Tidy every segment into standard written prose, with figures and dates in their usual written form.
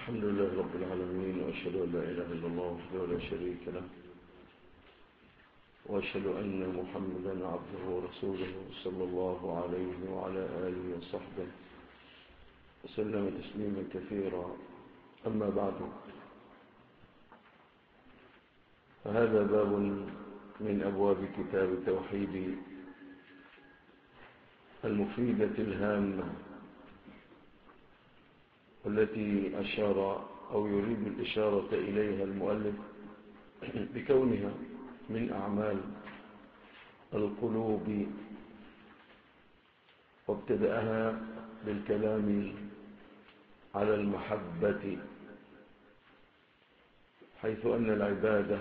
الحمد لله رب العالمين، وأشهد أن لا إله إلا الله وحده لا شريك له، وأشهد أن محمدا عبده ورسوله صلى الله عليه وعلى آله وصحبه وسلم تسليما كثيرا. أما بعد، فهذا باب من أبواب كتاب التوحيد المفيدة الهامة، والتي أشار أو يريد الإشارة إليها المؤلف بكونها من أعمال القلوب، وابتدأها بالكلام على المحبة، حيث أن العبادة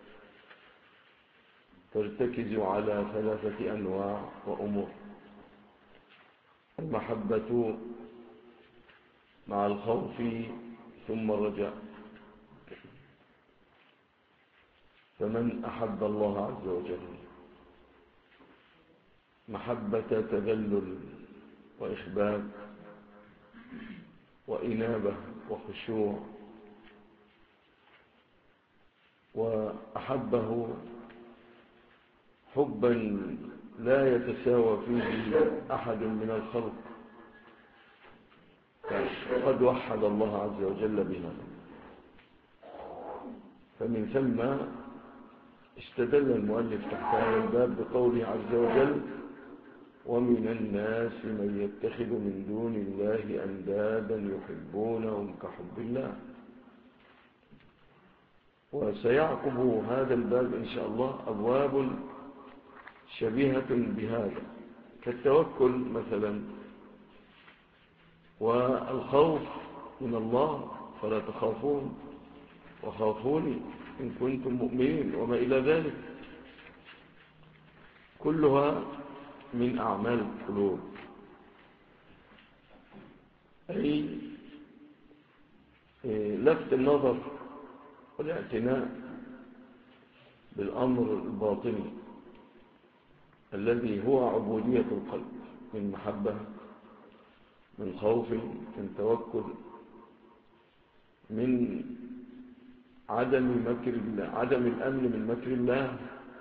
ترتكز على ثلاثة أنواع وأمور: المحبة مع الخوف ثم الرجاء. فمن أحب الله عز وجل محبة تذلل وإخبات وإنابة وخشوع، وأحبه حبا لا يتساوى فيه أحد من الخلق، قد وحد الله عز وجل بها. فمن ثم استدل المؤلف تحت هذا الباب بقوله عز وجل: ومن الناس من يتخذ من دون الله أندادا يحبونهم كحب الله. وسيعقب هذا الباب إن شاء الله أبواب شبيهة بهذا، كالتوكل مثلا، والخوف من الله: فلا تخافون وخافوني إن كنتم مؤمنين، وما إلى ذلك، كلها من أعمال القلوب، أي لفت النظر والاعتناء بالأمر الباطني الذي هو عبودية القلب، من محبة، من خوف، من توكل، من عدم مكر الله، عدم الأمن من مكر الله.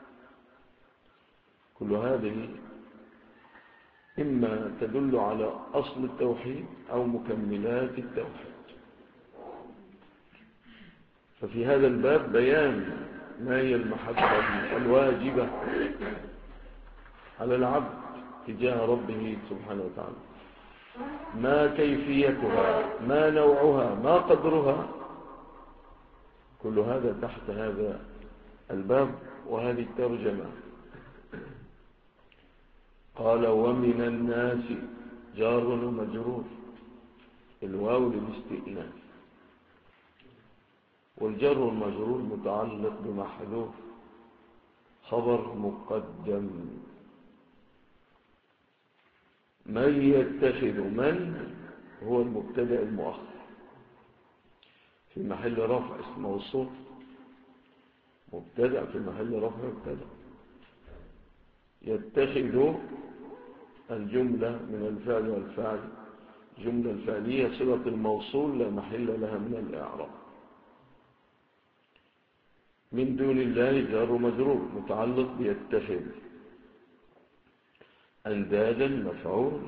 كل هذه إما تدل على أصل التوحيد أو مكملات التوحيد. ففي هذا الباب بيان ما هي المحبة الواجبة على العبد تجاه ربه سبحانه وتعالى، ما كيفيتها، ما نوعها، ما قدرها، كل هذا تحت هذا الباب وهذه الترجمة. قال: ومن الناس، جار ومجرور، الواو للاستئناف، والجر والمجرور متعلق بمحذوف خبر مقدم. من يتخذ، من هو المبتدأ المؤخر في محل رفع اسم موصول، مبتدأ في محل رفع مبتدأ. يتخذ الجملة من الفعل والفاعل، جملة الفعلية صلة الموصول لا محل لها من الإعراب. من دون الله جار ومجرور متعلق بيتخذ. أندادا مفعول.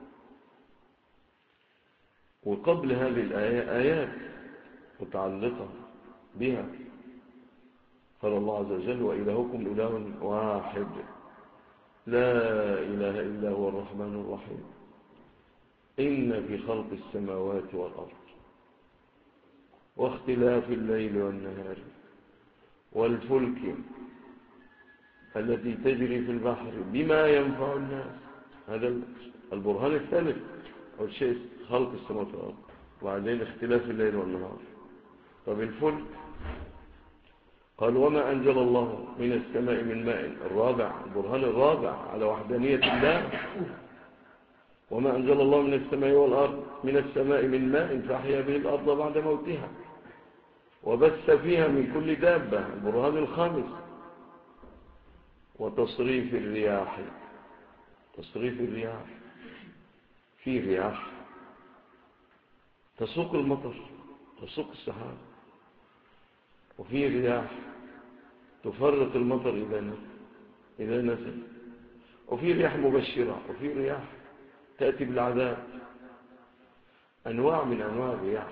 وقبل هذه الآية آيات متعلقة بها. قال الله عز وجل: وإلهكم إله واحد لا إله إلا هو الرحمن الرحيم إن في خلق السماوات والأرض واختلاف الليل والنهار والفلك التي تجري في البحر بما ينفع الناس. هذا البرهان الثالث، أو الشيء خلق السماوات والأرض، وبعدين اختلاف الليل والنهار. طب الفلك، قال: وما أنزل الله من السماء من ماء، الرابع، البرهان الرابع على وحدانية الله. وما أنزل الله من السماء والأرض، من السماء من ماء فأحيا به الأرض بعد موتها وبث فيها من كل دابة، البرهان الخامس. وتصريف الرياح، تصريف الرياح، في رياح تسوق المطر تسوق السحاب، وفي رياح تفرق المطر إذا نزل، وفي رياح مبشرة، وفي رياح تأتي بالعذاب. أنواع من أنواع الرياح.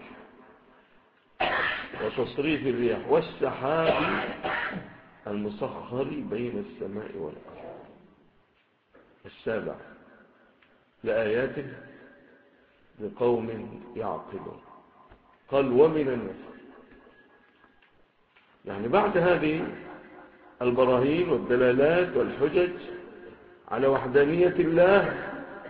وتصريف الرياح والسحاب المسخر بين السماء والأرض. السابع لآيات لقوم يعقلون. قال ومن الناس، يعني بعد هذه البراهين والدلالات والحجج على وحدانية الله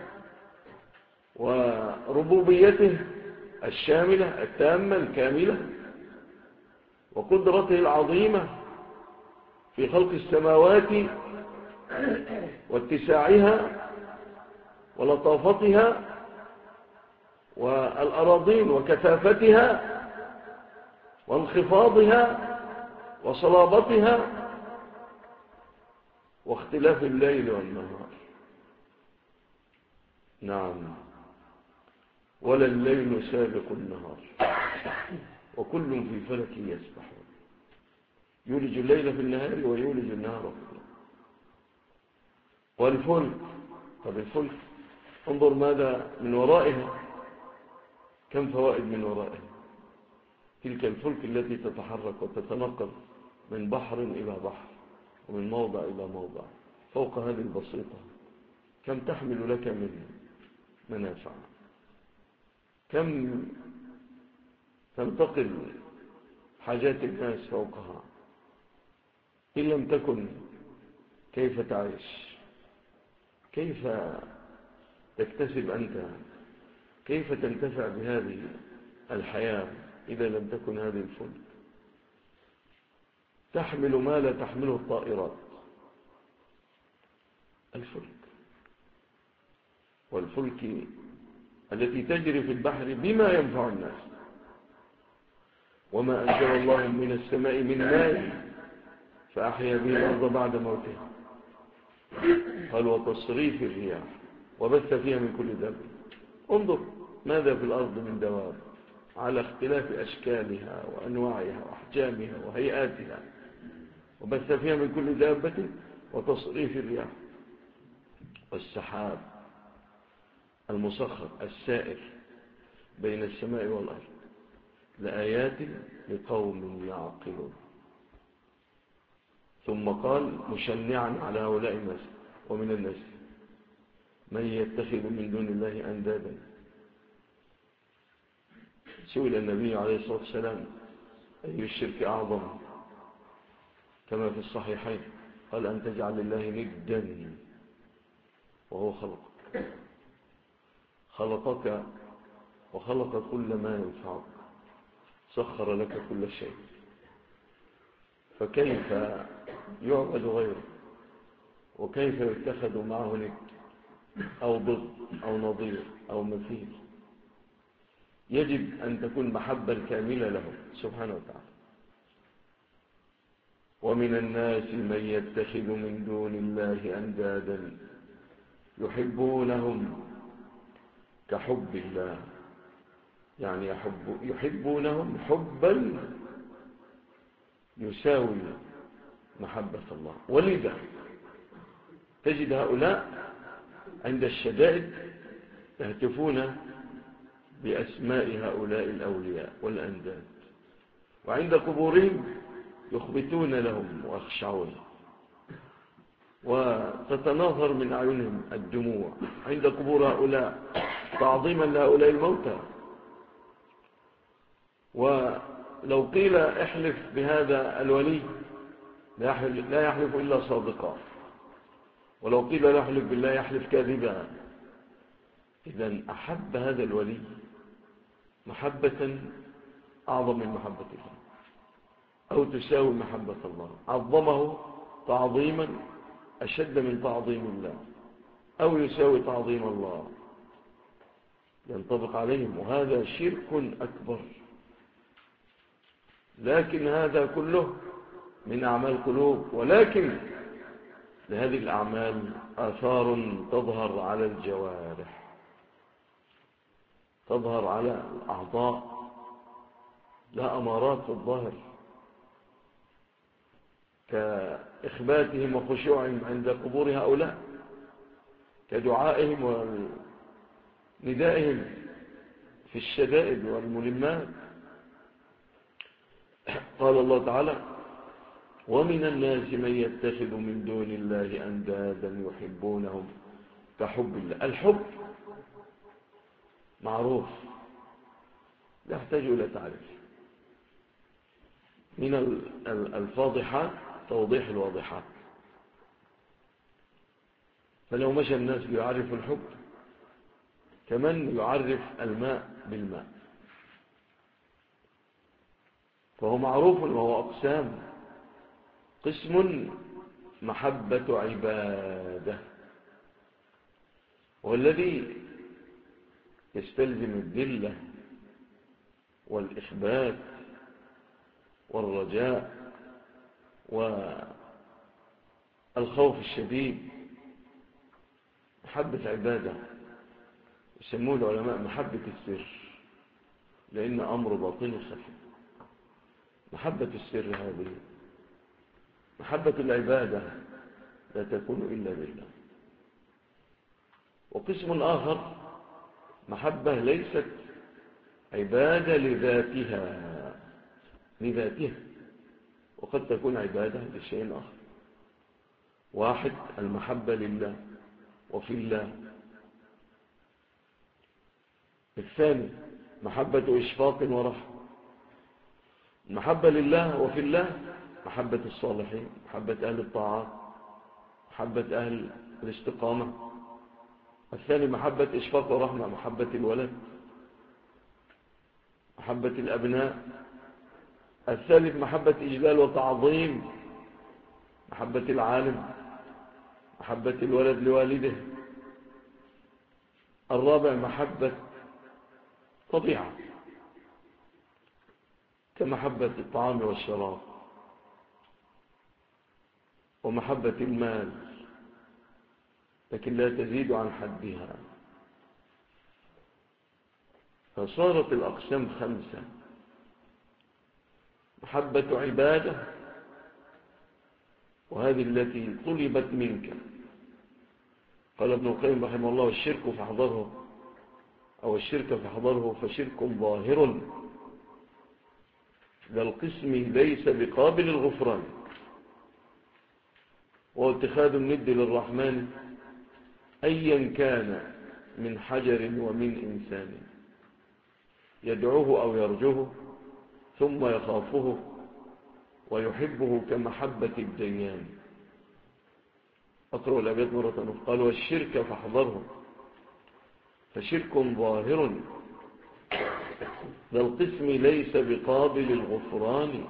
وربوبيته الشاملة التامة الكاملة وقدرته العظيمة في خلق السماوات واتساعها ولطافتها والأراضين وكثافتها وانخفاضها وصلابتها واختلاف الليل والنهار. نعم، ولا الليل سابق النهار وكل في فلك يسبحون. يولج الليل في النهار ويولج النهار في الليل. والفلك، طب الفلك انظر ماذا من ورائها، كم فوائد من ورائها. تلك الفلك التي تتحرك وتتنقل من بحر إلى بحر ومن موضع إلى موضع فوق هذه البسيطة، كم تحمل لك من منافع، كم تنتقل حاجات الناس فوقها. إن لم تكن كيف تعيش؟ كيف تكتسب أنت؟ كيف تنتفع بهذه الحياة إذا لم تكن هذه الفلك تحمل ما لا تحمله الطائرات؟ الفلك والفلك التي تجري في البحر بما ينفع الناس. وما أنزل الله من السماء من ماء فأحيا به الأرض بعد موتها. قال وتصريف الرياح وبث فيها من كل دابة. انظر ماذا في الأرض من دواب على اختلاف أشكالها وأنواعها وأحجامها وهيئاتها، وبث فيها من كل دابة وتصريف الرياح والسحاب المسخر السائر بين السماء والأرض لآيات لقوم يعقلون. ثم قال مشنعا على هؤلاء الناس ومن الناس من يتخذ من دون الله أندادا. سئل النبي عليه الصلاة والسلام أي الشرك أعظم؟ كما في الصحيحين قال أن تجعل الله ندا وهو خلقك وخلق كل ما ينفعك، سخر لك كل شيء، فكيف يعبد غيره؟ وكيف يتخذ معه ند أو ضد أو نظير أو مثيل؟ يجب أن تكون محبة كاملة له سبحانه وتعالى. ومن الناس من يتخذ من دون الله أندادا يحبونهم كحب الله، يعني يحبونهم حبا يساوي محبة الله. ولذا تجد هؤلاء عند الشدائد يهتفون بأسماء هؤلاء الأولياء والأنداد، وعند قبورهم يخبتون لهم ويخشعون وتتناثر من أعينهم الدموع عند قبور هؤلاء تعظيما لهؤلاء الموتى. ولو قيل احلف بهذا الولي لا يحلف إلا صادقا، ولو قيل لا يحلف بالله يحلف كاذبا. إذن أحب هذا الولي محبة أعظم من محبة الله أو تساوي محبة الله، عظمه تعظيما أشد من تعظيم الله أو يساوي تعظيم الله، ينطبق عليهم، وهذا شرك أكبر. لكن هذا كله من أعمال القلوب، ولكن لهذه الأعمال آثار تظهر على الجوارح، تظهر على الأعضاء، لا أمارات في الظاهر، كإخباتهم وخشوعهم عند قبور هؤلاء، كدعائهم وندائهم في الشدائد والملمات. قال الله تعالى: ومن الناس من يتخذ من دون الله أندادا يحبونهم كحب الله. الحب معروف لا يحتاج إلى تعريف، من الفاضحات توضيح الواضحات. فلو مشى الناس ليعرفوا الحب كمن يعرف الماء بالماء، فهو معروف وهو أقسام. قسم محبة عبادة، والذي يستلزم الذلة والإخبات والرجاء والخوف الشديد. محبة عبادة يسموه العلماء محبة السر، لأن أمر باطني خفي. محبة السر هذه محبة العبادة لا تكون إلا بالله. وقسم آخر محبة ليست عبادة لذاتها، وقد تكون عبادة لشيء آخر. واحد المحبة لله وفي الله. الثاني محبة إشفاق ورحمة. المحبة لله وفي الله محبة الصالحين، محبة أهل الطاعات، محبة أهل الاستقامة. الثاني محبة إشفاق ورحمة، محبة الولد، محبة الأبناء. الثالث محبة إجلال وتعظيم، محبة العالم، محبة الولد لوالده. الرابع محبة طبيعة كمحبة الطعام والشراب، ومحبة المال لكن لا تزيد عن حدها. فصارت الأقسام 5: محبة عبادة، وهذه التي طلبت منك. قال ابن القيم رحمه الله: الشرك فاحذره، أو الشرك فاحذره فشرك ظاهر ذا القسم ليس بقابل الغفران، واتخاذ الند للرحمن أيا كان من حجر ومن إنسان، يدعوه أو يرجوه ثم يخافه ويحبه كمحبة الديان. أقرأ الأبيات مرة أخرى. قال: والشرك فاحذره فشرك ظاهر ذا القسم ليس بقابل الغفران،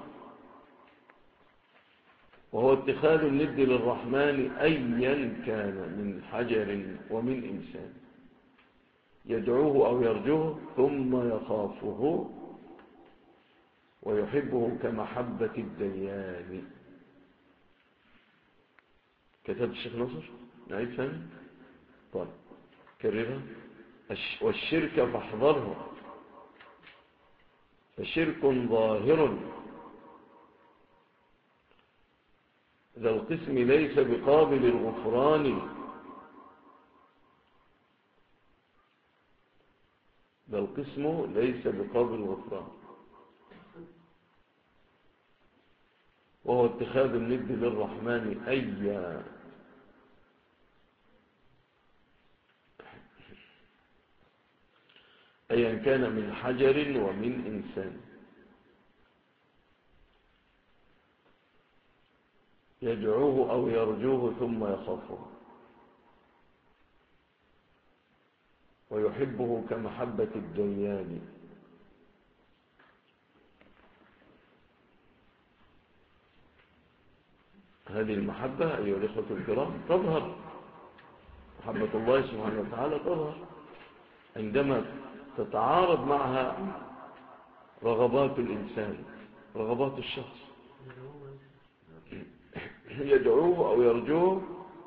وهو اتخاذ الند للرحمن أيا كان من حجر ومن إنسان، يدعوه أو يرجوه ثم يخافه ويحبه كمحبة الديان. كتب الشيخ نصر. نعيد ثاني. طيب كررها. والشرك فاحذره فشرك ظاهر ذا القسم ليس بقابل الغفران، ذا القسم ليس بقابل الغفران، وهو اتخاذ الند للرحمن أيا كان من حجر ومن إنسان، يدعوه أو يرجوه ثم يخافه ويحبه كمحبة الديان. هذه المحبة أيها الإخوة الكرام تظهر، محبة الله سبحانه وتعالى تظهر عندما تتعارض معها رغبات الإنسان، رغبات الشخص. يدعوه أو يرجوه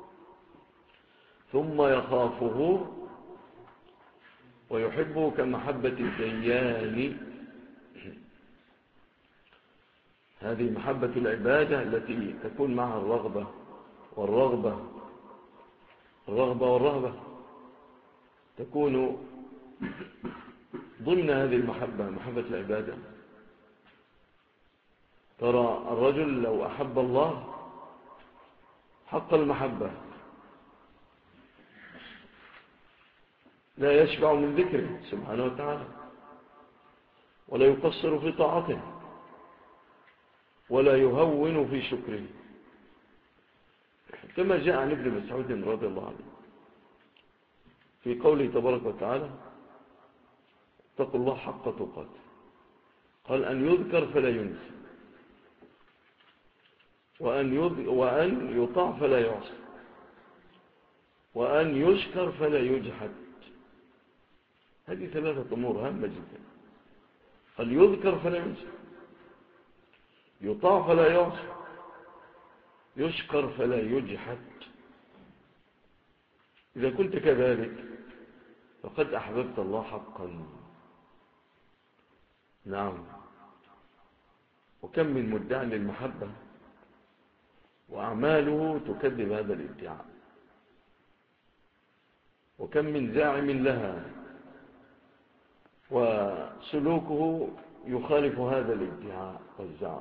ثم يخافه ويحبه كمحبة الديان. هذه محبة العبادة التي تكون معها الرغبة والرغبة، والرهبة تكون ضمن هذه المحبة، محبة العبادة. ترى الرجل لو أحب الله حق المحبة لا يشبع من ذكره سبحانه وتعالى، ولا يقصر في طاعته، ولا يهون في شكره، كما جاء عن ابن مسعود رضي الله عنه في قوله تبارك وتعالى: اتقوا الله حق تقاته. قال: أن يذكر فلا ينسى، وأن يطاع فلا يعصى، وأن يشكر فلا يجحد. هذه ثلاثة أمور هامة جدا. قال: يذكر فلا ينسى، يطاع فلا يعصى، يشكر فلا يجحد. إذا كنت كذلك فقد أحببت الله حقا. نعم. وكم من مدعي للمحبة وأعماله تكذب هذا الادعاء، وكم من زاعم لها وسلوكه يخالف هذا الادعاء والزعم.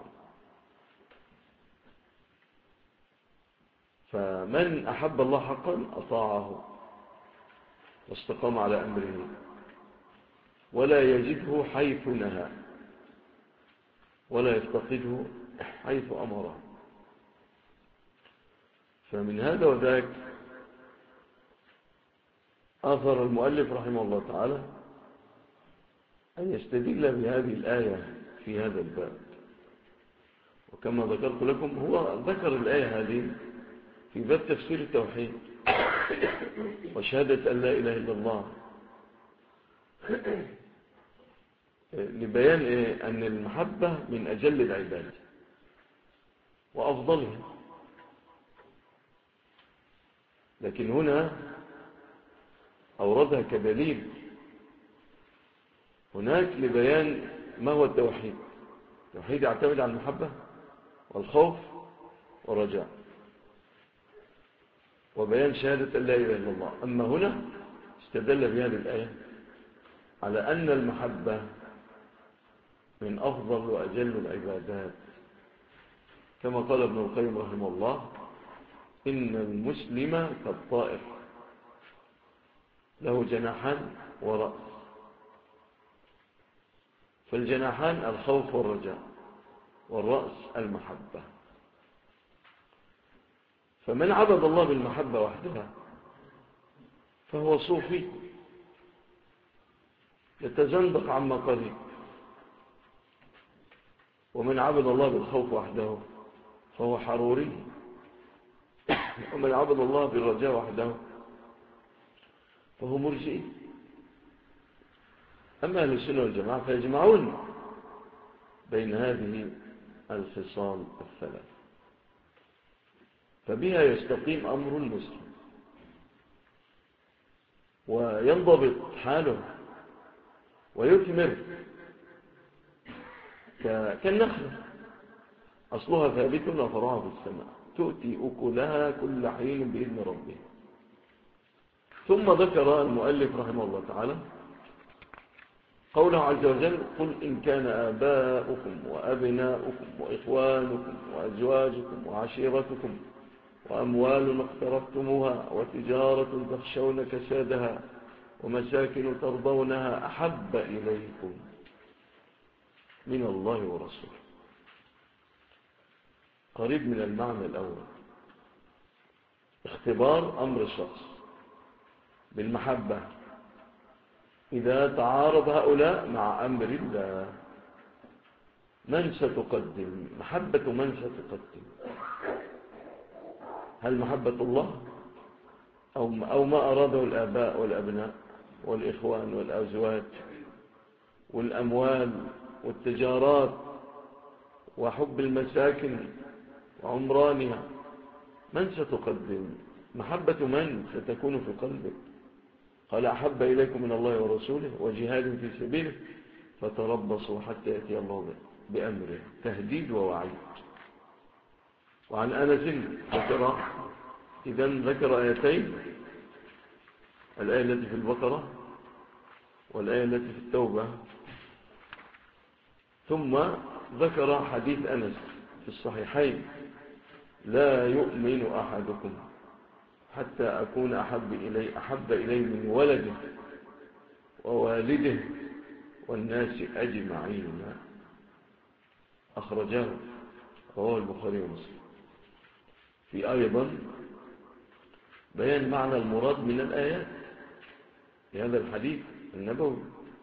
فمن أحب الله حقا أطاعه واستقام على أمره، ولا يجده حيث نهى، ولا يفتقده حيث أمره. فمن هذا وذاك آثر المؤلف رحمه الله تعالى أن يستدل بهذه الآية في هذا الباب. وكما ذكرت لكم هو ذكر الآية هذه في باب تفسير التوحيد وشهادة أن لا إله إلا الله، لبيان أن المحبة من أجل العباد وأفضلها. لكن هنا أوردها كدليل هناك لبيان ما هو التوحيد. التوحيد يعتمد على المحبة والخوف والرجاء، وبيان شهادة أن لا إله إلا الله. أما هنا استدل بهذه الآية على أن المحبة من أفضل وأجل العبادات، كما قال ابن القيم رحمه الله: إن المسلم كالطائر له جناحان ورأس، فالجناحان الخوف والرجاء، والرأس المحبة. فمن عبد الله بالمحبة وحدها فهو صوفي يتزندق عما قريب، ومن عبد الله بالخوف وحده فهو حروري، ومن عبد الله بالرجاء وحده فهو مرجئي. أما أهل السنة والجماعة فيجمعون بين هذه الخصال الثلاث، فبها يستقيم أمر المسلم وينضبط حاله ويثمر كالنخلة أصلها ثابت وفرعها في السماء، تؤتي أكلها كل حين بإذن ربها. ثم ذكر المؤلف رحمه الله تعالى قوله عز وجل: قل إن كان آباؤكم وأبناؤكم وإخوانكم وأزواجكم وعشيرتكم وأموال اقترفتموها وتجارة تخشون كسادها ومساكن ترضونها أحب إليكم من الله ورسوله. قريب من المعنى الأول، اختبار أمر الشخص بالمحبة إذا تعارض هؤلاء مع أمر الله، من ستقدم؟ محبة من ستقدم؟ هل محبة الله أو ما أراده الآباء والأبناء والإخوان والأزواج والأموال والتجارات وحب المساكن وعمرانها؟ من ستقدم؟ محبة من ستكون في قلبك؟ قال: أحب إليكم من الله ورسوله وجهاد في سبيله فتربصوا حتى يأتي الله به. بأمره، تهديد ووعيد. وعن أنس ذكر آيتين، الآية التي في البقرة والآية التي في التوبة، ثم ذكر حديث أنس في الصحيحين: لا يؤمن أحدكم حتى أكون أحب إليه من ولده ووالده والناس أجمعين. أخرجاه، رواه البخاري ومسلم. في أيضا بيان معنى المراد من الآيات في هذا الحديث النبوي،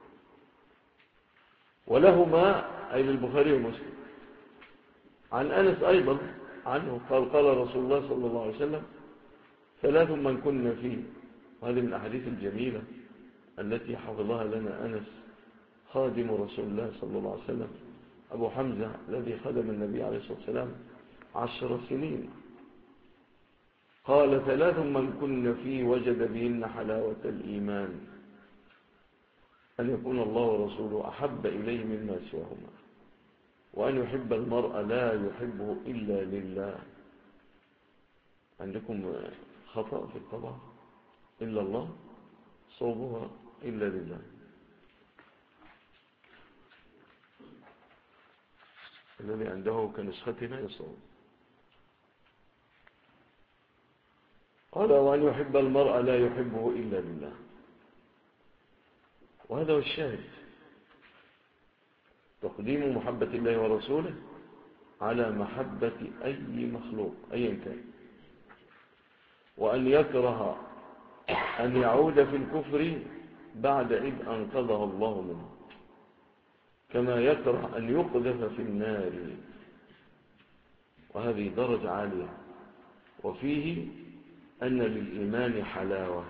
ولهما أي للبخاري ومسلم. عن أنس أيضا عنه قال رسول الله صلى الله عليه وسلم: ثلاث من كن فيه. وهذه من الأحاديث الجميلة التي حفظها لنا أنس خادم رسول الله صلى الله عليه وسلم، أبو حمزة الذي خدم النبي عليه الصلاة والسلام 10 سنين. قال: ثلاث من كن فيه وجد بهن حلاوة الإيمان: أن يكون الله ورسوله أحب إليه مما سواهما، وأن يحب المرء لا يحبه إلا لله. عندكم خطأ في الطبع: إلا الله، صوبها إلا لله. الذي عنده كنسختنا يصوب. قال: وأن يحب المرء لا يحبه إلا لله. وهذا هو الشاهد: تقديم محبة الله ورسوله على محبة أي مخلوق أيا كان، وأن يكره أن يعود في الكفر بعد إذ أنقذه الله منه، كما يكره أن يقذف في النار. وهذه درجة عالية. وفيه أن للإيمان حلاوة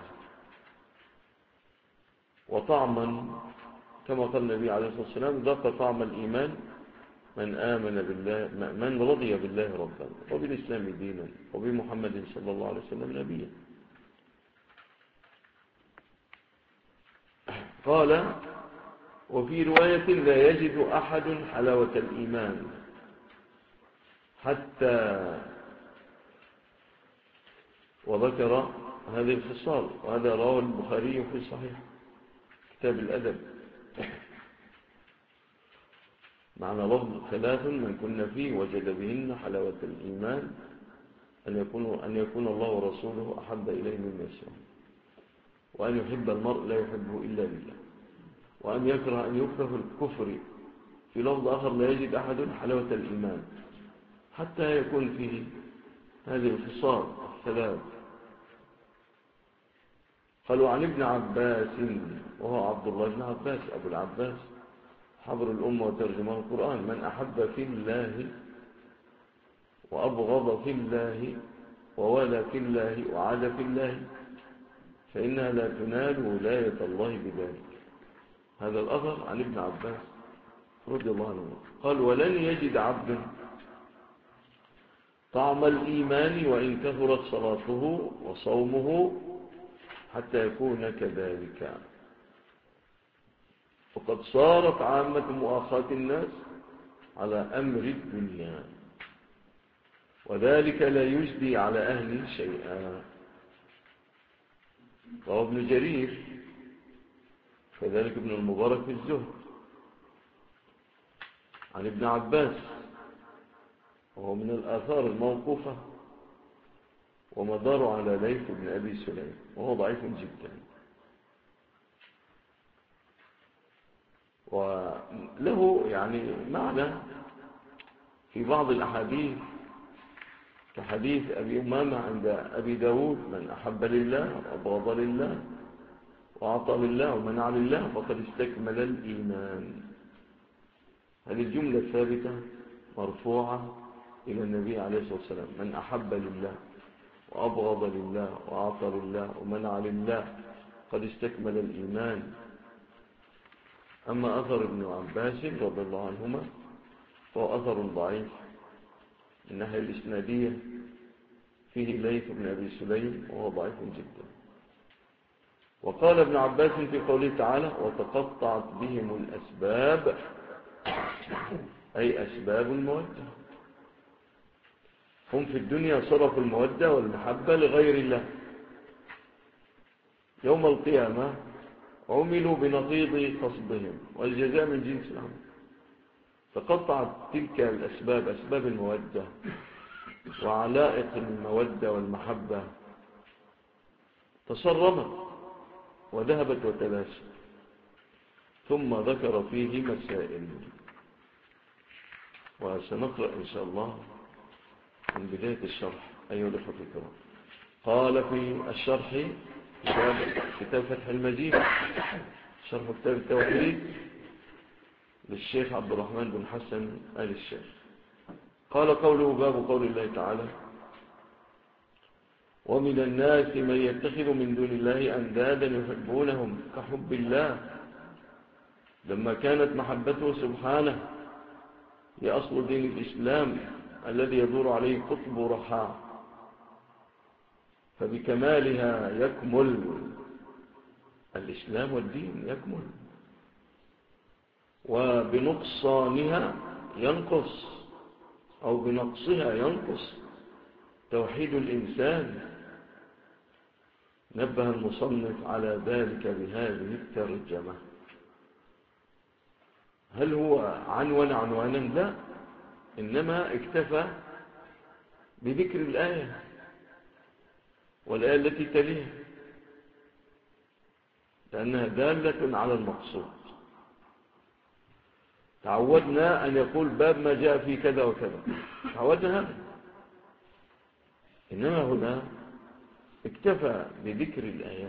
وطعما، كما قال النبي عليه الصلاة والسلام: ذاق طعم الإيمان من آمن بالله، من رضي بالله ربا وبالإسلام دينا وبمحمد صلى الله عليه وسلم نبيا. قال: وفي رواية: لا يجد أحد حلاوة الإيمان حتى، وذكر هذه الخصال. وهذا رواه البخاري في الصحيح كتاب الأدب معنى لفظ: ثلاث من كن فيه وجد بهن حلاوة الإيمان: أن يكون الله ورسوله أحب إليه مما سواه، وأن يحب المرء لا يحبه إلا لله، وأن يكره أن يكره الكفر. في لفظ آخر: لا يجد أحد حلاوة الإيمان حتى يكون فيه هذه الخصال الثلاث. قالوا: عن ابن عباس، وهو عبد الله بن عباس أبو العباس حبر الأمة وترجمان القرآن: من أحب في الله وأبغض في الله ووالى في الله وعاد في الله فإنها لا تنال ولاية الله بذلك. هذا الأثر عن ابن عباس رضي الله عنه. قال: ولن يجد عبد طعم الإيمان وإن كثرت صلاته وصومه حتى يكون كذلك. وقد صارت عامة مؤاخاة الناس على أمر الدنيا، وذلك لا يجدي على أهله شيئا. رواه ابن جرير، كذلك ابن المبارك في الزهد، عن ابن عباس، وهو من الآثار الموقوفة، ومدار على ليث بن أبي سليم، وهو ضعيف جدا. وله يعني معنى في بعض الأحاديث، كحديث أبي أمامة عند أبي داود: من أحب لله وأبغض لله وأعطى لله ومنع لله فقد استكمل الإيمان. هذه الجملة ثابتة مرفوعة إلى النبي عليه الصلاة والسلام: من أحب لله وأبغض لله وأعطى لله ومنع لله قد استكمل الإيمان. أما أثر ابن عباس رضي الله عنهما فهو أثر ضعيف من الناحية الإسنادية، فيه ليث بن أبي سليم وهو ضعيف جدا. وقال ابن عباس في قوله تعالى: وتقطعت بهم الأسباب، أي أسباب المودة. هم في الدنيا صرفوا المودة والمحبة لغير الله، يوم القيامة عملوا بنقيض قصدهم، والجزاء من جنس العمل. فقطعت تلك الأسباب، أسباب المودة وعلائق المودة والمحبة، تصرمت وذهبت وتلاشت. ثم ذكر فيه مسائل، وسنقرأ إن شاء الله من بداية الشرح. أيها الأخوة الكرام، قال في الشرح كتاب فتح المجيد، شرح كتاب التوحيد للشيخ عبد الرحمن بن حسن آل الشيخ، قال قوله: باب قول الله تعالى: ومن الناس من يتخذ من دون الله أندادا يحبونهم كحب الله، لما كانت محبته سبحانه هي أصل دين الإسلام الذي يدور عليه قطب رحاه، فبكمالها يكمل الإسلام والدين، يكمل، وبنقصانها ينقص، أو بنقصها ينقص توحيد الإنسان. نبه المصنف على ذلك بهذه الترجمة. هل هو عنوانا؟ لا، إنما اكتفى بذكر الآية والآية التي تليها، لأنها دالة على المقصود. تعودنا أن يقول باب ما جاء في كذا وكذا، تعودنا هذا، إنما هنا اكتفى بذكر الآيات.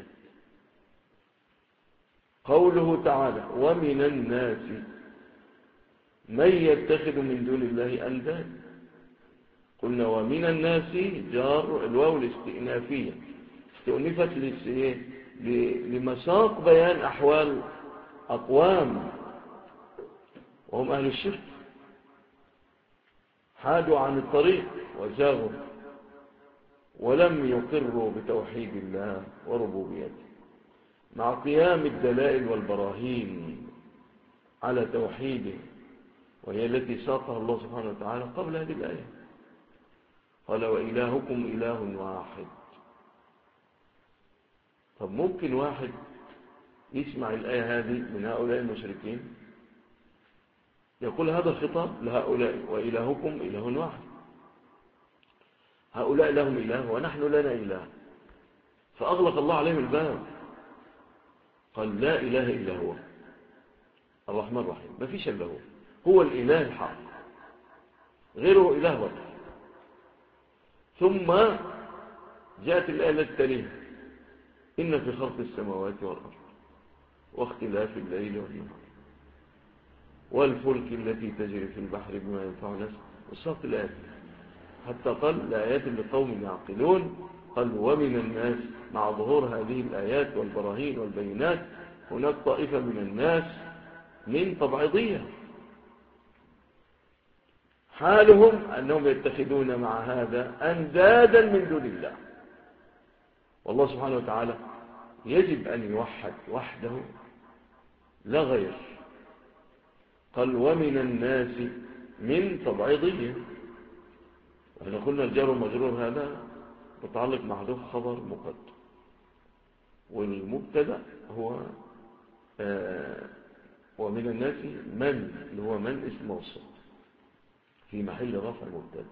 قوله تعالى: ومن الناس من يتخذ من دون الله أندادا. قلنا ومن الناس جار الواو الاستئنافية، استئنفت لمساق بيان أحوال أقوام وهم أهل الشرك، حادوا عن الطريق وزاغوا ولم يقروا بتوحيد الله وربوبيته، مع قيام الدلائل والبراهين على توحيده، وهي التي ساقها الله سبحانه وتعالى قبل هذه الآية. قال: وإلهكم إله واحد. طب ممكن واحد يسمع الآية هذه من هؤلاء المشركين يقول هذا خطاب لهؤلاء: وإلهكم إله واحد، هؤلاء لهم إله ونحن لنا إله، فأغلق الله عليهم الباب، قال: لا إله إلا هو الرحمن الرحيم، ما فيش إلا هو، هو الإله الحق، غيره إله ولا. ثم جاءت الآية التالية: إن في خلق السماوات والأرض واختلاف الليل والنهار والفلك التي تجري في البحر بما ينفع الناس، وصلت الآيات حتى قال: الآيات لقوم يعقلون. قال: ومن الناس، مع ظهور هذه الآيات والبراهين والبينات هناك طائفة من الناس من تبعيضية، حالهم أنهم يتخذون مع هذا أندادا من دون الله. والله سبحانه وتعالى يجب أن يوحد وحده لا غير. قال: ومن الناس من تبعيضية. وإحنا قلنا الجار والمجرور هذا متعلق محذوف خبر مقدم، والمبتدا هو ومن الناس من، اللي هو من اسم موصول في محل رفع مبتدا.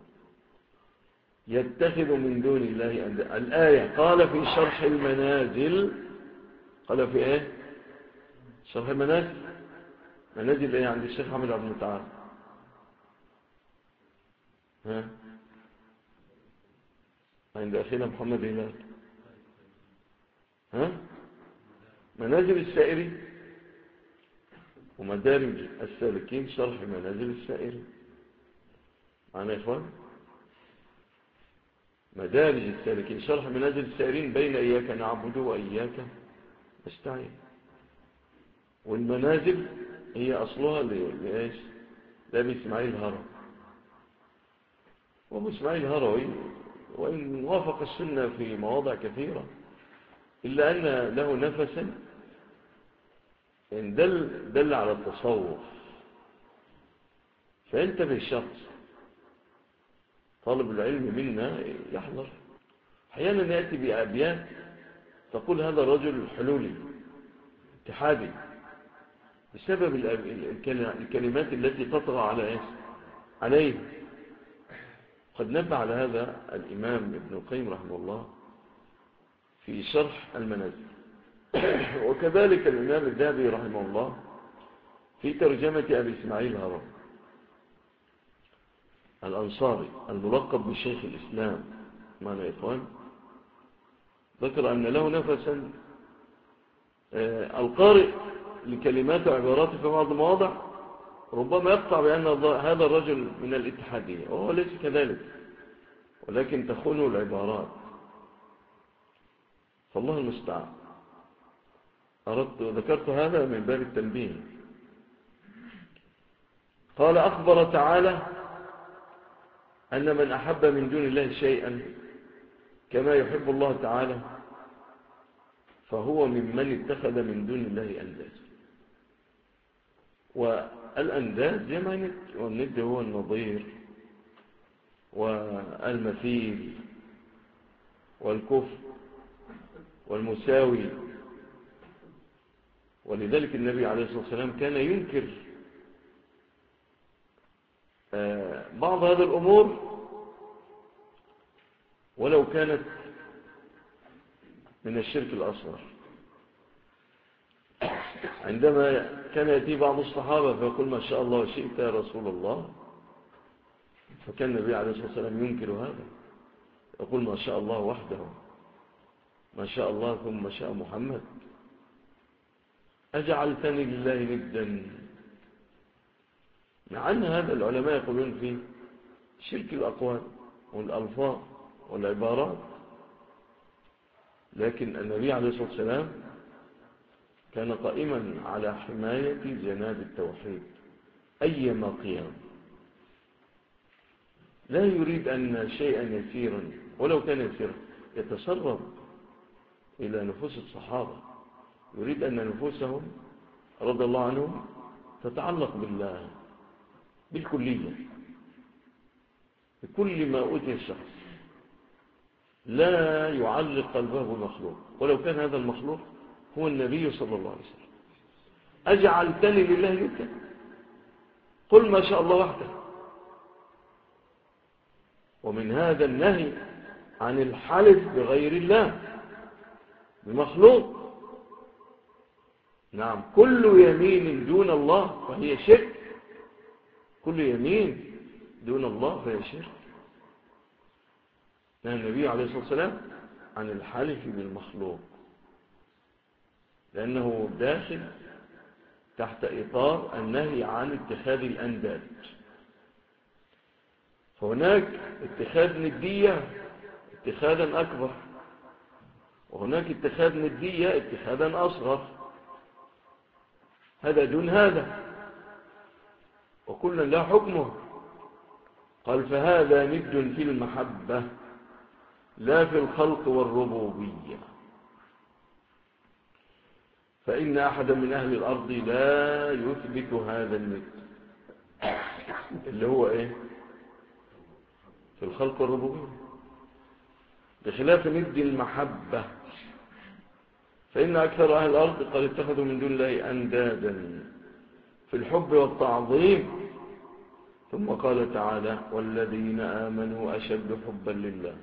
يتخذ من دون الله أندادا. الآية قال في شرح المنازل، قال في ايه؟ شرح المنازل. منازل ايه عند الشيخ حمد عبد المتعال؟ ها؟ عند أخينا محمد هلال. ها؟ منازل السائرين ومدارج السالكين، شرح منازل السائرين. معنا يا إخوان؟ مدارج السالكين، شرح منازل السائرين بين إياك نعبد وإياك نستعين. والمنازل هي أصلها لإيش؟ لأبي إسماعيل الهروي. وأبو إسماعيل الهروي وإن وافق السنة في مواضع كثيرة، إلا أن له نفسا إن دل على التصوف، فينتبه الشخص طالب العلم منا يحذر. أحيانا يأتي بأبيات تقول هذا الرجل حلولي اتحادي بسبب الكلمات التي تطغى عليه. قد نبه على هذا الإمام ابن القيم رحمه الله في شرح المنازل، وكذلك الإمام الذهبي رحمه الله في ترجمة أبي إسماعيل هرم الأنصاري الملقب بشيخ الإسلام. معنى يا إخوان، ذكر أن له نفسا القارئ لكلمات وعباراته في بعض المواضع ربما يقطع بأن هذا الرجل من الاتحادية، وهو ليس كذلك، ولكن تخونه العبارات، فالله المستعان. ذكرت هذا من باب التنبيه. قال أخبر تعالى أن من أحب من دون الله شيئا كما يحب الله تعالى فهو ممن اتخذ من دون الله أندادا. والأنداد جمع ند، والند هو النظير والمثيل والكفر والمساوي. ولذلك النبي عليه الصلاة والسلام كان ينكر بعض هذه الأمور ولو كانت من الشرك الأصغر. عندما كان يأتي بعض الصحابة فيقول ما شاء الله وشئت يا رسول الله، فكان النبي عليه الصلاة والسلام ينكر هذا، يقول ما شاء الله وحده، ما شاء الله ثم شاء محمد، أجعلتني لله ندا. مع أن هذا العلماء يقولون فيه شرك الأقوال والألفاظ والعبارات، لكن النبي عليه الصلاة والسلام كان قائما على حماية جناب التوحيد أيما قيام، لا يريد أن شيئا يسيرا ولو كان يسيرا يتسرب إلى نفوس الصحابة، يريد أن نفوسهم رضي الله عنهم تتعلق بالله بالكلية، بكل ما أوتي الشخص، لا يعلق قلبه بمخلوق ولو كان هذا المخلوق هو النبي صلى الله عليه وسلم. أجعلتني لله ندا، قل ما شاء الله وحده. ومن هذا النهي عن الحلف بغير الله بمخلوق. نعم، كل يمين دون الله فهي شرك، كل يمين دون الله فهي شرك. نهى النبي عليه الصلاة والسلام عن الحلف بالمخلوق لأنه داخل تحت إطار النهي عن اتخاذ الأنداد. فهناك اتخاذ ندية اتخاذا أكبر، وهناك اتخاذ ندية اتخاذا أصغر، هذا دون هذا، وكلا لا حكمه. قال فهذا ند في المحبة لا في الخلق والربوبية، فإن أحدا من أهل الأرض لا يثبت هذا الند اللي هو إيه؟ في الخلق والربوبية، بخلاف ند المحبة، فإن أكثر أهل الأرض قد اتخذوا من دون الله أندادا في الحب والتعظيم. ثم قال تعالى والذين آمنوا أشد حبا لله،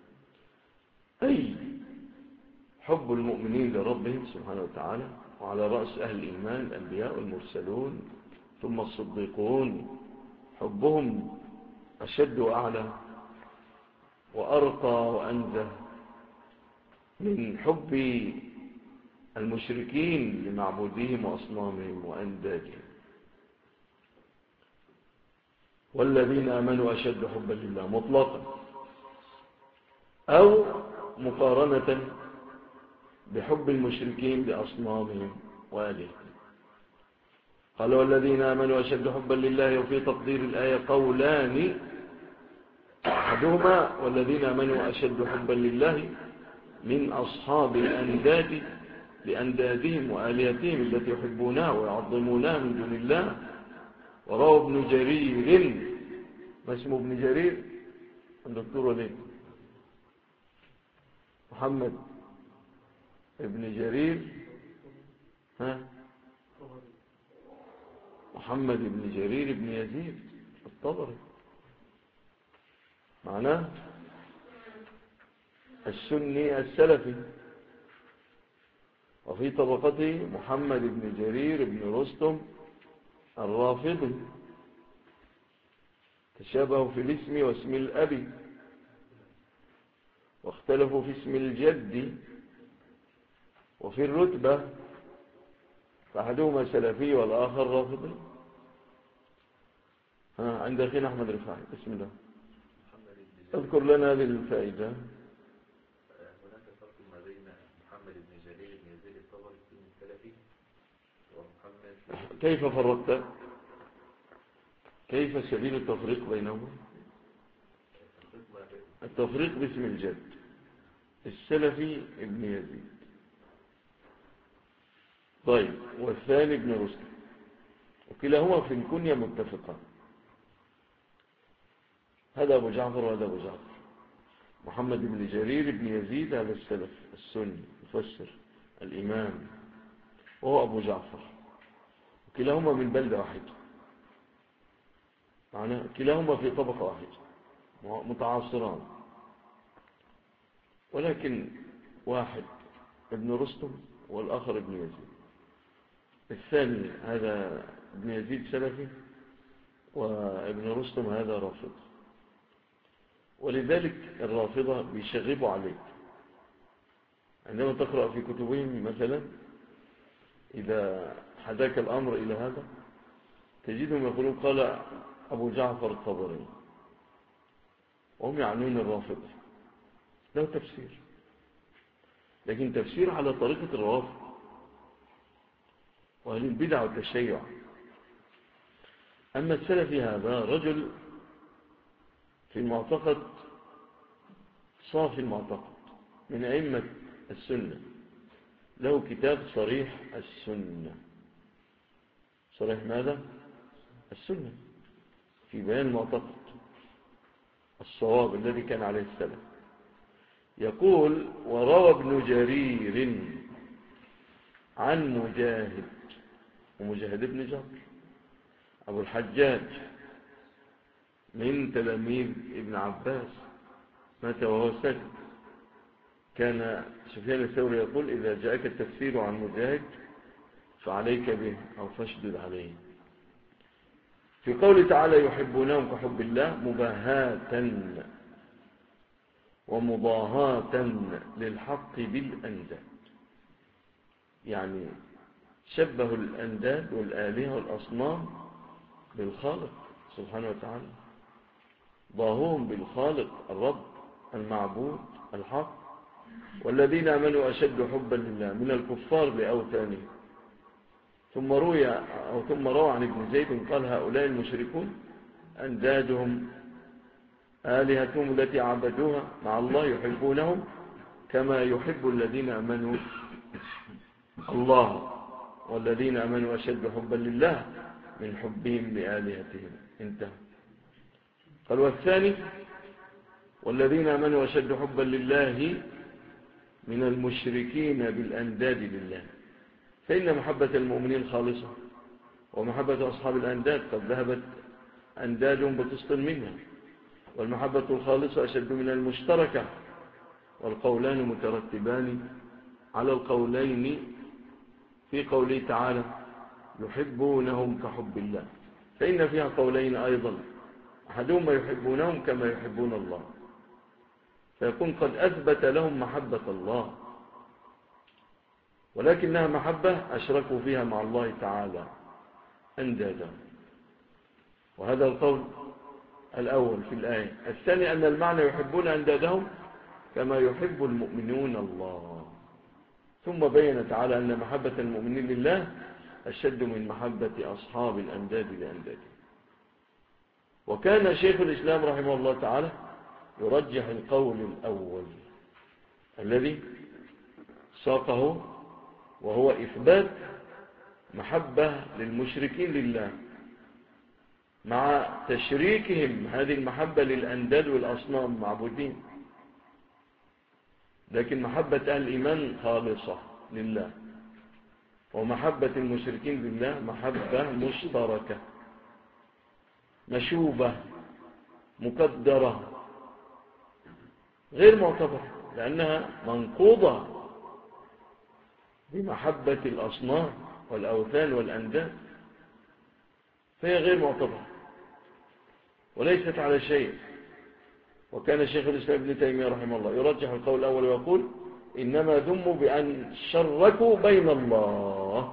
أي حب المؤمنين لربهم سبحانه وتعالى، وعلى رأس أهل الإيمان الأنبياء والمرسلون ثم الصديقون، حبهم أشد وأعلى وأرقى وأنزه من حب المشركين لمعبودهم وأصنامهم وأندادهم. والذين آمنوا أشد حبا لله مطلقا أو مقارنة بحب المشركين لأصنامهم وآلهتهم. قال والذين آمنوا أشد حبا لله، وفي تقدير الآية قولان، أحدهما والذين آمنوا أشد حبا لله من أصحاب الأنداد لأندادهم وآلهتهم التي يحبونها ويعظمونها من دون الله، وروى ابن جرير. ما اسمه ابن جرير الدكتور وليد؟ محمد ابن جرير. ها؟ محمد ابن جرير ابن يزيد الطبري، معناه السني السلفي. وفي طبقته محمد بن جرير بن رستم الرافضي، تشابهوا في الاسم واسم الأب، واختلفوا في اسم الجد وفي الرتبة، فأحدهما سلفي والآخر رافضي. عند أخينا أحمد رفاعي، بسم الله اذكر لنا هذه الفائدة. هناك فرق ما بين محمد بن جرير بن يزيد الطبري السلفي ومحمد. كيف فرقت؟ كيف سبيل التفريق بينهما؟ التفريق باسم الجد، السلفي ابن يزيد. طيب، والثاني ابن رستم، وكلاهما في الكنية متفقان. هذا أبو جعفر وهذا أبو جعفر. محمد بن جرير بن يزيد هذا السلف السني المفسر الإمام، وهو أبو جعفر، وكلاهما من بلدة واحدة، معناه كلاهما في طبقة واحدة متعاصران، ولكن واحد ابن رستم والآخر ابن يزيد. الثاني هذا ابن يزيد سلفي، وابن رستم هذا رافض. ولذلك الرافضة بيشغبوا عليك عندما تقرأ في كتبهم مثلا، إذا حداك الأمر إلى هذا تجدهم يقولون قال أبو جعفر الطبري، وهم يعنون الرافضة. له تفسير، لكن تفسير على طريقة الروافض وأهل البدع والتشيع. أما السلفي هذا رجل في المعتقد صافي المعتقد من أئمة السنة، له كتاب صريح السنة. صريح ماذا؟ السنة، في بيان المعتقد الصواب الذي كان عليه السلف. يقول: وروى ابن جرير عن مجاهد، ومجاهد ابن جبر أبو الحجاج من تلاميذ ابن عباس، مات وهو سجد. كان سفيان الثوري يقول: إذا جاءك التفسير عن مجاهد فعليك به أو فاشدد عليه. في قوله تعالى: يحبونهم كحب الله، مباهاة ومضاهاة للحق بالأنداد، يعني شبهوا الأنداد والآلهة والأصنام بالخالق سبحانه وتعالى، ضاهوهم بالخالق الرب المعبود الحق. والذين آمنوا أشد حبا لله من الكفار لأوثانهم. ثم روى عن ابن زيد قال: هؤلاء المشركون أندادهم آلهتهم التي عبدوها مع الله يحبونهم كما يحب الذين آمنوا الله، والذين آمنوا أشد حبا لله من حبهم لآلهتهم. انتهى. قال: والثاني: والذين آمنوا أشد حبا لله من المشركين بالأنداد لله، فإن محبة المؤمنين خالصة، ومحبة أصحاب الأنداد قد ذهبت أندادهم بقسط منها، والمحبة الخالصة أشد من المشتركة، والقولان مترتبان على القولين في قوله تعالى: يحبونهم كحب الله، فإن فيها قولين أيضا، أحدهما يحبونهم كما يحبون الله، فيكون قد أثبت لهم محبة الله، ولكنها محبة أشركوا فيها مع الله تعالى أندادا. وهذا القول الأول في الآية. الثاني أن المعنى يحبون أندادهم كما يحب المؤمنون الله. ثم بين تعالى أن محبة المؤمنين لله أشد من محبة أصحاب الأنداد لأندادهم. وكان شيخ الإسلام رحمه الله تعالى يرجح القول الأول الذي ساقه، وهو إثبات محبة للمشركين لله مع تشريكهم هذه المحبة للأنداد والأصنام المعبودين. لكن محبة أهل الإيمان خالصة لله، ومحبة المشركين بالله محبة مشتركة مشوبة مقدرة غير معتبرة، لأنها منقوضة بمحبة الأصنام والأوثان والأنداد، فهي غير معتبرة وليست على شيء. وكان الشيخ الإسلام ابن تيمية رحمه الله يرجح القول الأول ويقول إنما ذموا بأن شركوا بين الله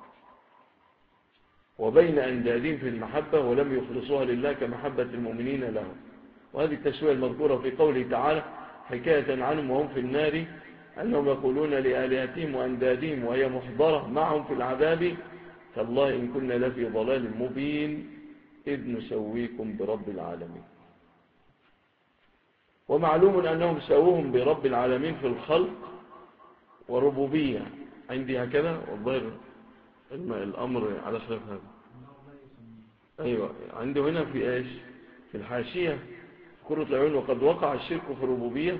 وبين أندادهم في المحبة ولم يخلصوها لله كمحبة المؤمنين له. وهذه التسوية المذكورة في قوله تعالى حكاية عنهم وهم في النار أنهم يقولون لآلهتهم وأندادهم وهي محضرة معهم في العذاب تالله إن كنا لفي ضلال مبين إذ نسويكم برب العالمين. ومعلوم أنهم سووهم برب العالمين في الخلق وربوبية. عندي هكذا والظاهر الأمر على خلاف هذا. أيوة عنده هنا في إيش في الحاشية كرة العيون وقد وقع الشرك في الربوبية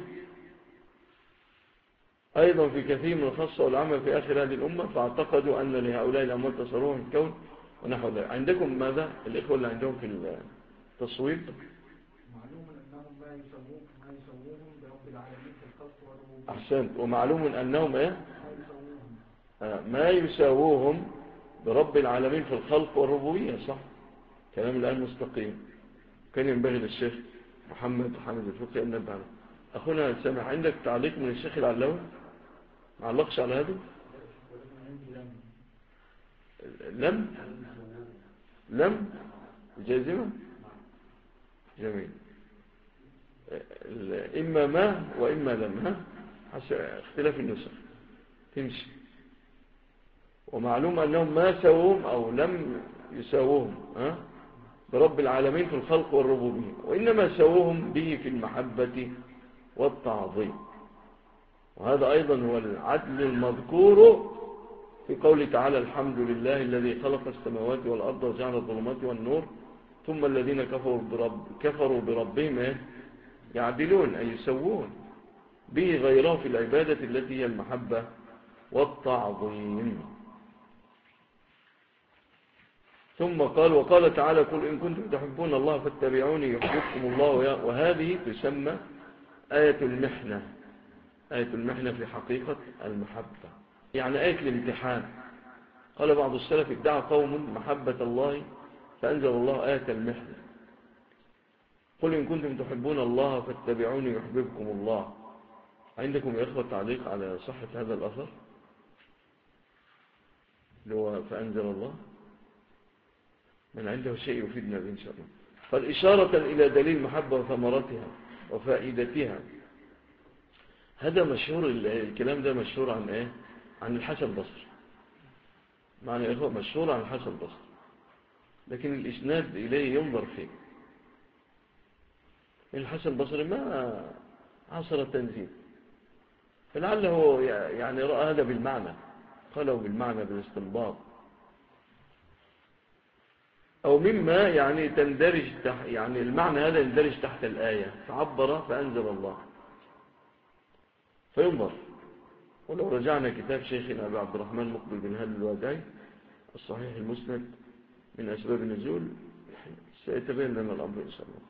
أيضا في كثير من الخاصة والعامة في آخر هذه الأمة، فاعتقدوا أن لهؤلاء الأموات تصرفهم في الكون ونحو ذلك. عندكم ماذا الإخوة اللي عندهم في التصويب؟ معلوم أنهم ما يسووهم برب العالمين في الخلق والربوبية. أحسنت. ومعلوم أنهم ما يساووهم برب العالمين في الخلق والربوبية. صح، كلام الآن مستقيم. كان ينبغي للشيخ محمد حامد الفقي أن نبه. أخونا سامح عندك تعليق من الشيخ العلاوي؟ ما علقش على هذا؟ لم جازمة. جميل. إما ما وإما لم، حسب اختلاف النسخ تمشي. ومعلوم أنهم ما سووهم أو لم يساووهم برب العالمين في الخلق والربوبية، وإنما سووهم به في المحبة والتعظيم. وهذا أيضا هو العدل المذكور في قوله تعالى الحمد لله الذي خلق السماوات والأرض وجعل الظلمات والنور ثم الذين كفروا بربهم يعدلون أي يسوون به غيره في العبادة التي هي المحبة والتعظيم. ثم قال وقال تعالى قل إن كنتم تحبون الله فاتبعوني يحببكم الله. وهذه تسمى آية المحنة. آية المحنة في حقيقة المحبة، يعني آية الامتحان. قال بعض السلف ادعى قوم محبة الله فأنزل الله آية المحنة قل إن كنتم تحبون الله فاتبعوني يحببكم الله. عندكم يا إخوة تعليق على صحة هذا الأثر اللي هو فأنزل الله؟ من عنده شيء يفيدنا به إن شاء الله. فالإشارة إلى دليل محبة وثمرتها وفائدتها. هذا مشهور، الكلام ده مشهور عن إيه؟ عن الحسن البصري. معنى يا إخوة مشهور عن الحسن البصري، لكن الإسناد إليه ينظر فيه. الحسن البصري ما عصر التنزيل، فلعله يعني رأى هذا بالمعنى، قاله بالمعنى بالاستنباط، أو مما يعني تندرج تحت، يعني المعنى هذا يندرج تحت الآية فعبر فأنزل الله، فينظر. ولو رجعنا كتاب شيخنا أبي عبد الرحمن مقبل بن هادي الوادعي الصحيح المسند من أسباب النزول سيتبين لنا الأمر إن شاء الله.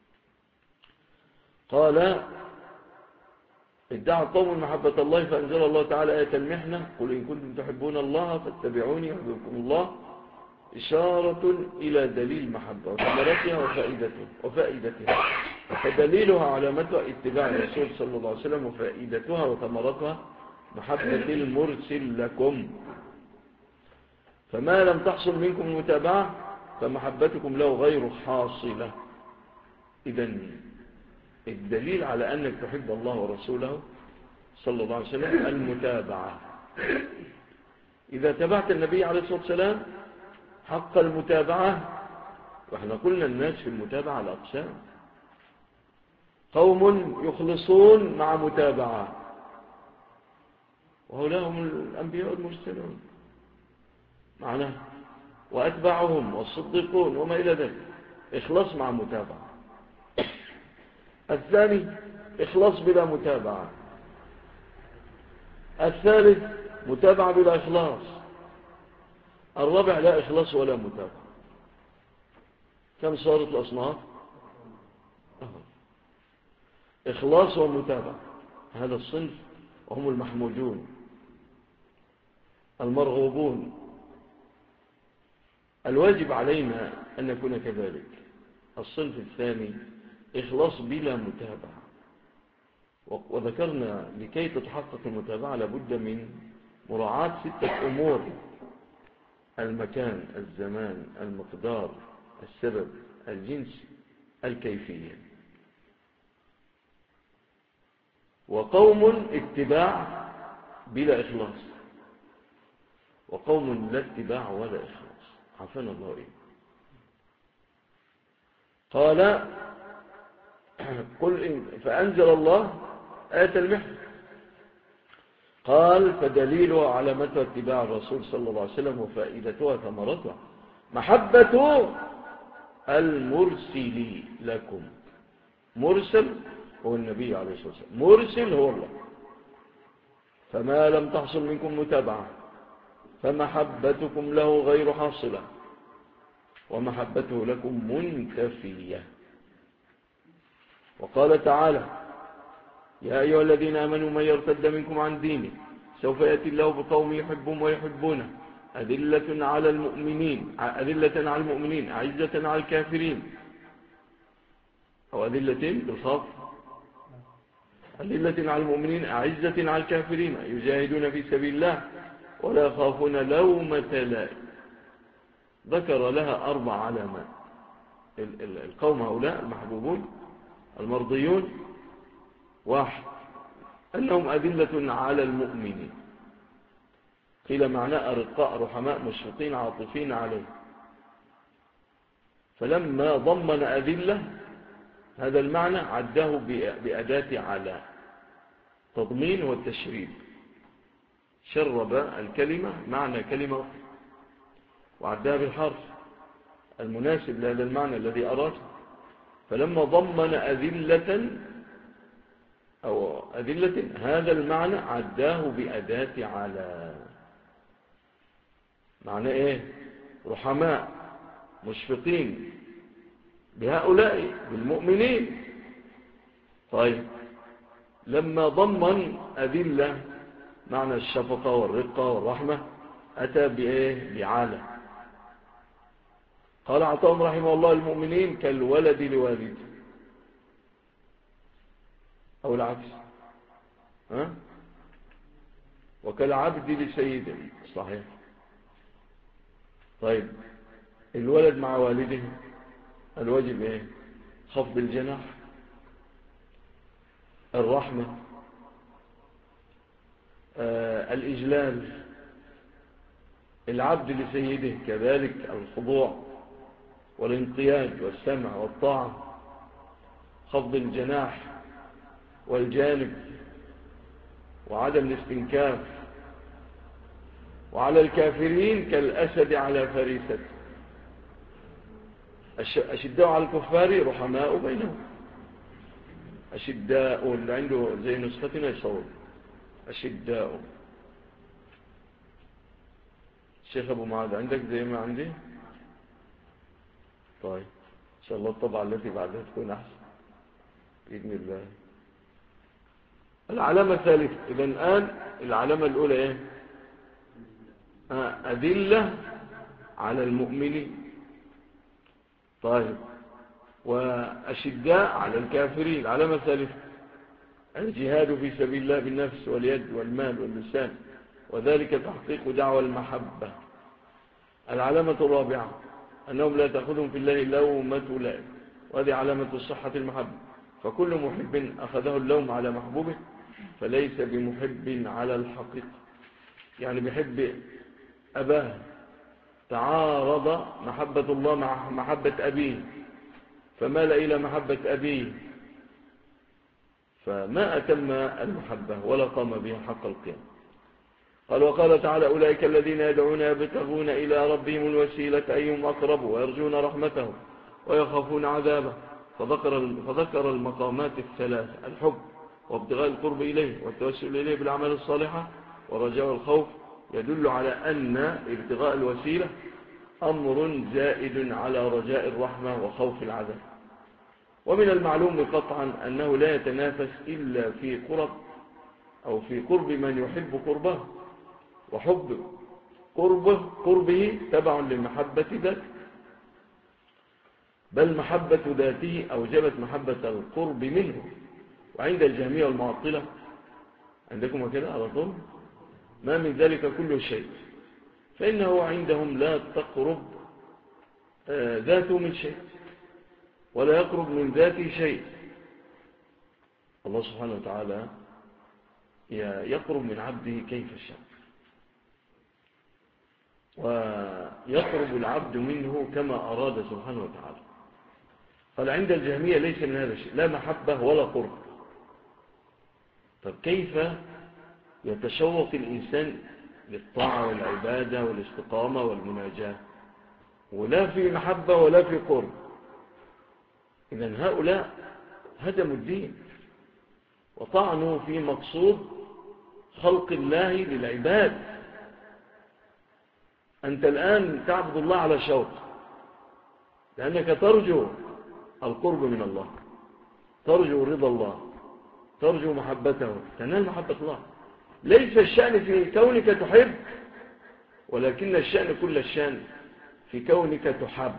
قال ادعى قوم محبة الله فأنزل الله تعالى آية المحنة قل إن كنتم تحبون الله فاتبعوني يحببكم الله، إشارة إلى دليل محبة وثمرتها وفائدتها. فدليلها علامتها اتباع الرسول صلى الله عليه وسلم، وفائدتها وثمرتها محبة المرسل لكم. فما لم تحصل منكم المتابعة فمحبتكم له غير حاصلة. إذن الدليل على أنك تحب الله ورسوله صلى الله عليه وسلم المتابعة. إذا تبعت النبي عليه الصلاة والسلام حق المتابعة، وإحنا قلنا الناس في المتابعة الأقسام: قوم يخلصون مع متابعة وهؤلاء هم الأنبياء المرسلون، معناه وأتباعهم والصديقون وما إلى ذلك، إخلاص مع متابعة. الثاني إخلاص بلا متابعة. الثالث متابعة بلا إخلاص. الرابع لا إخلاص ولا متابعة. كم صارت الأصناف؟ إخلاص ومتابعة، هذا الصنف وهم المحمودون المرغوبون. الواجب علينا أن نكون كذلك. الصنف الثاني إخلاص بلا متابعة. وذكرنا لكي تتحقق المتابعة لابد من مراعاة 6 أمور: المكان، الزمان، المقدار، السبب، الجنس، الكيفية. وقوم اتباع بلا إخلاص، وقوم لا اتباع ولا إخلاص، عافانا الله إيه. قال قل فأنزل الله آية المحن. قال فدليلها علامتها اتباع الرسول صلى الله عليه وسلم وفائدتها ثمرتها محبة المرسل لكم. مرسل هو النبي عليه الصلاة والسلام، مرسل هو الله. فما لم تحصل منكم متابعة فمحبتكم له غير حاصلة ومحبته لكم منتفية. وقال تعالى يا أيها الذين آمنوا من يرتد منكم عن دينه سوف يأتي الله بقوم يحبهم ويحبونه أذلة على المؤمنين أعزة على الكافرين، أو أذلة بالخاف، أذلة على المؤمنين أعزة على الكافرين يجاهدون في سبيل الله ولا يخافون لومة لائم. ذكر لها 4 علامات. القوم هؤلاء المحبوبون المرضيون: 1 أنهم أذلة على المؤمنين، قيل معناه أرقاء رحماء مشفقين عاطفين عليه. فلما ضمن أذلة هذا المعنى عداه بأداة على تضمين والتشريب، شرب الكلمة معنى كلمة وعدها بالحرف المناسب لهذا المعنى الذي أراد. فلما ضمن أذلة هذا المعنى عداه بأداة على. معنى إيه؟ رحماء مشفقين بهؤلاء بالمؤمنين. طيب لما ضمن أذلة معنى الشفقة والرقة والرحمة أتى بإيه؟ بعالة. قال عطاهم رحمه الله المؤمنين كالولد لوالده، أو العكس، وكالعبد لسيده، صحيح. طيب الولد مع والده الواجب ايه؟ خفض الجناح، الرحمة، الإجلال. العبد لسيده كذلك الخضوع والانقياد والسمع والطاعة، خفض الجناح والجانب وعدم الاستنكاف. وعلى الكافرين كالأسد على فريسته. أشداء على الكفار رحماء بينهم. أشداء اللي عنده زي نسختنا يصور أشداء. الشيخ أبو معاذ عندك زي ما عندي؟ طيب إن شاء الله الطبعة التي بعدها تكون أحسن بإذن الله. العلامة الثالثة. إذا الآن العلامة الأولى إيه؟ أذلة على المؤمنين. طيب وأشداء على الكافرين. العلامة الثالثة الجهاد في سبيل الله بالنفس واليد والمال واللسان، وذلك تحقيق دعوى المحبة. العلامة الرابعة أنهم لا تأخذهم في الله لومة لائم، وهذه علامة صحة المحبة. فكل محب أخذه اللوم على محبوبه فليس بمحب على الحقيقة. يعني بيحب أباه، تعارض محبة الله مع محبة أبيه فمال إلى محبة أبيه، فما أتم المحبة ولا قام بها حق القيام. قال وقال تعالى أولئك الذين يدعون يبتغون إلى ربهم الوسيلة أيهم أقرب ويرجون رحمته ويخافون عذابه، فذكر المقامات الثلاث: الحب وابتغاء القرب إليه والتوسل إليه بالأعمال الصالحة والرجاء والخوف، يدل على أن ابتغاء الوسيلة أمر زائد على رجاء الرحمة وخوف العذاب. ومن المعلوم قطعا أنه لا يتنافس إلا في قرب من يحب قربه، وحب قربه تبع لمحبة ذاته، بل محبة ذاته أوجبت محبة القرب منه. وعند الجهمية والمعطلة عندكم كده على طول ما من ذلك كل شيء، فإنه عندهم لا تقرب ذاته من شيء ولا يقرب من ذاته شيء. الله سبحانه وتعالى يقرب من عبده كيف شاء، ويقرب العبد منه كما أراد سبحانه وتعالى. قال عند الجهمية ليس من هذا الشيء، لا محبة ولا قرب. طب كيف يتشوق الإنسان للطاعة والعبادة والاستقامة والمناجاة ولا في محبة ولا في قرب؟ إذن هؤلاء هدموا الدين وطعنوا في مقصود خلق الله للعباد. أنت الآن تعبد الله على شوق لأنك ترجو القرب من الله، ترجو رضا الله، ترجو محبته، تنال محبة الله. ليس الشأن في كونك تحب، ولكن الشأن كل الشأن في كونك تحب.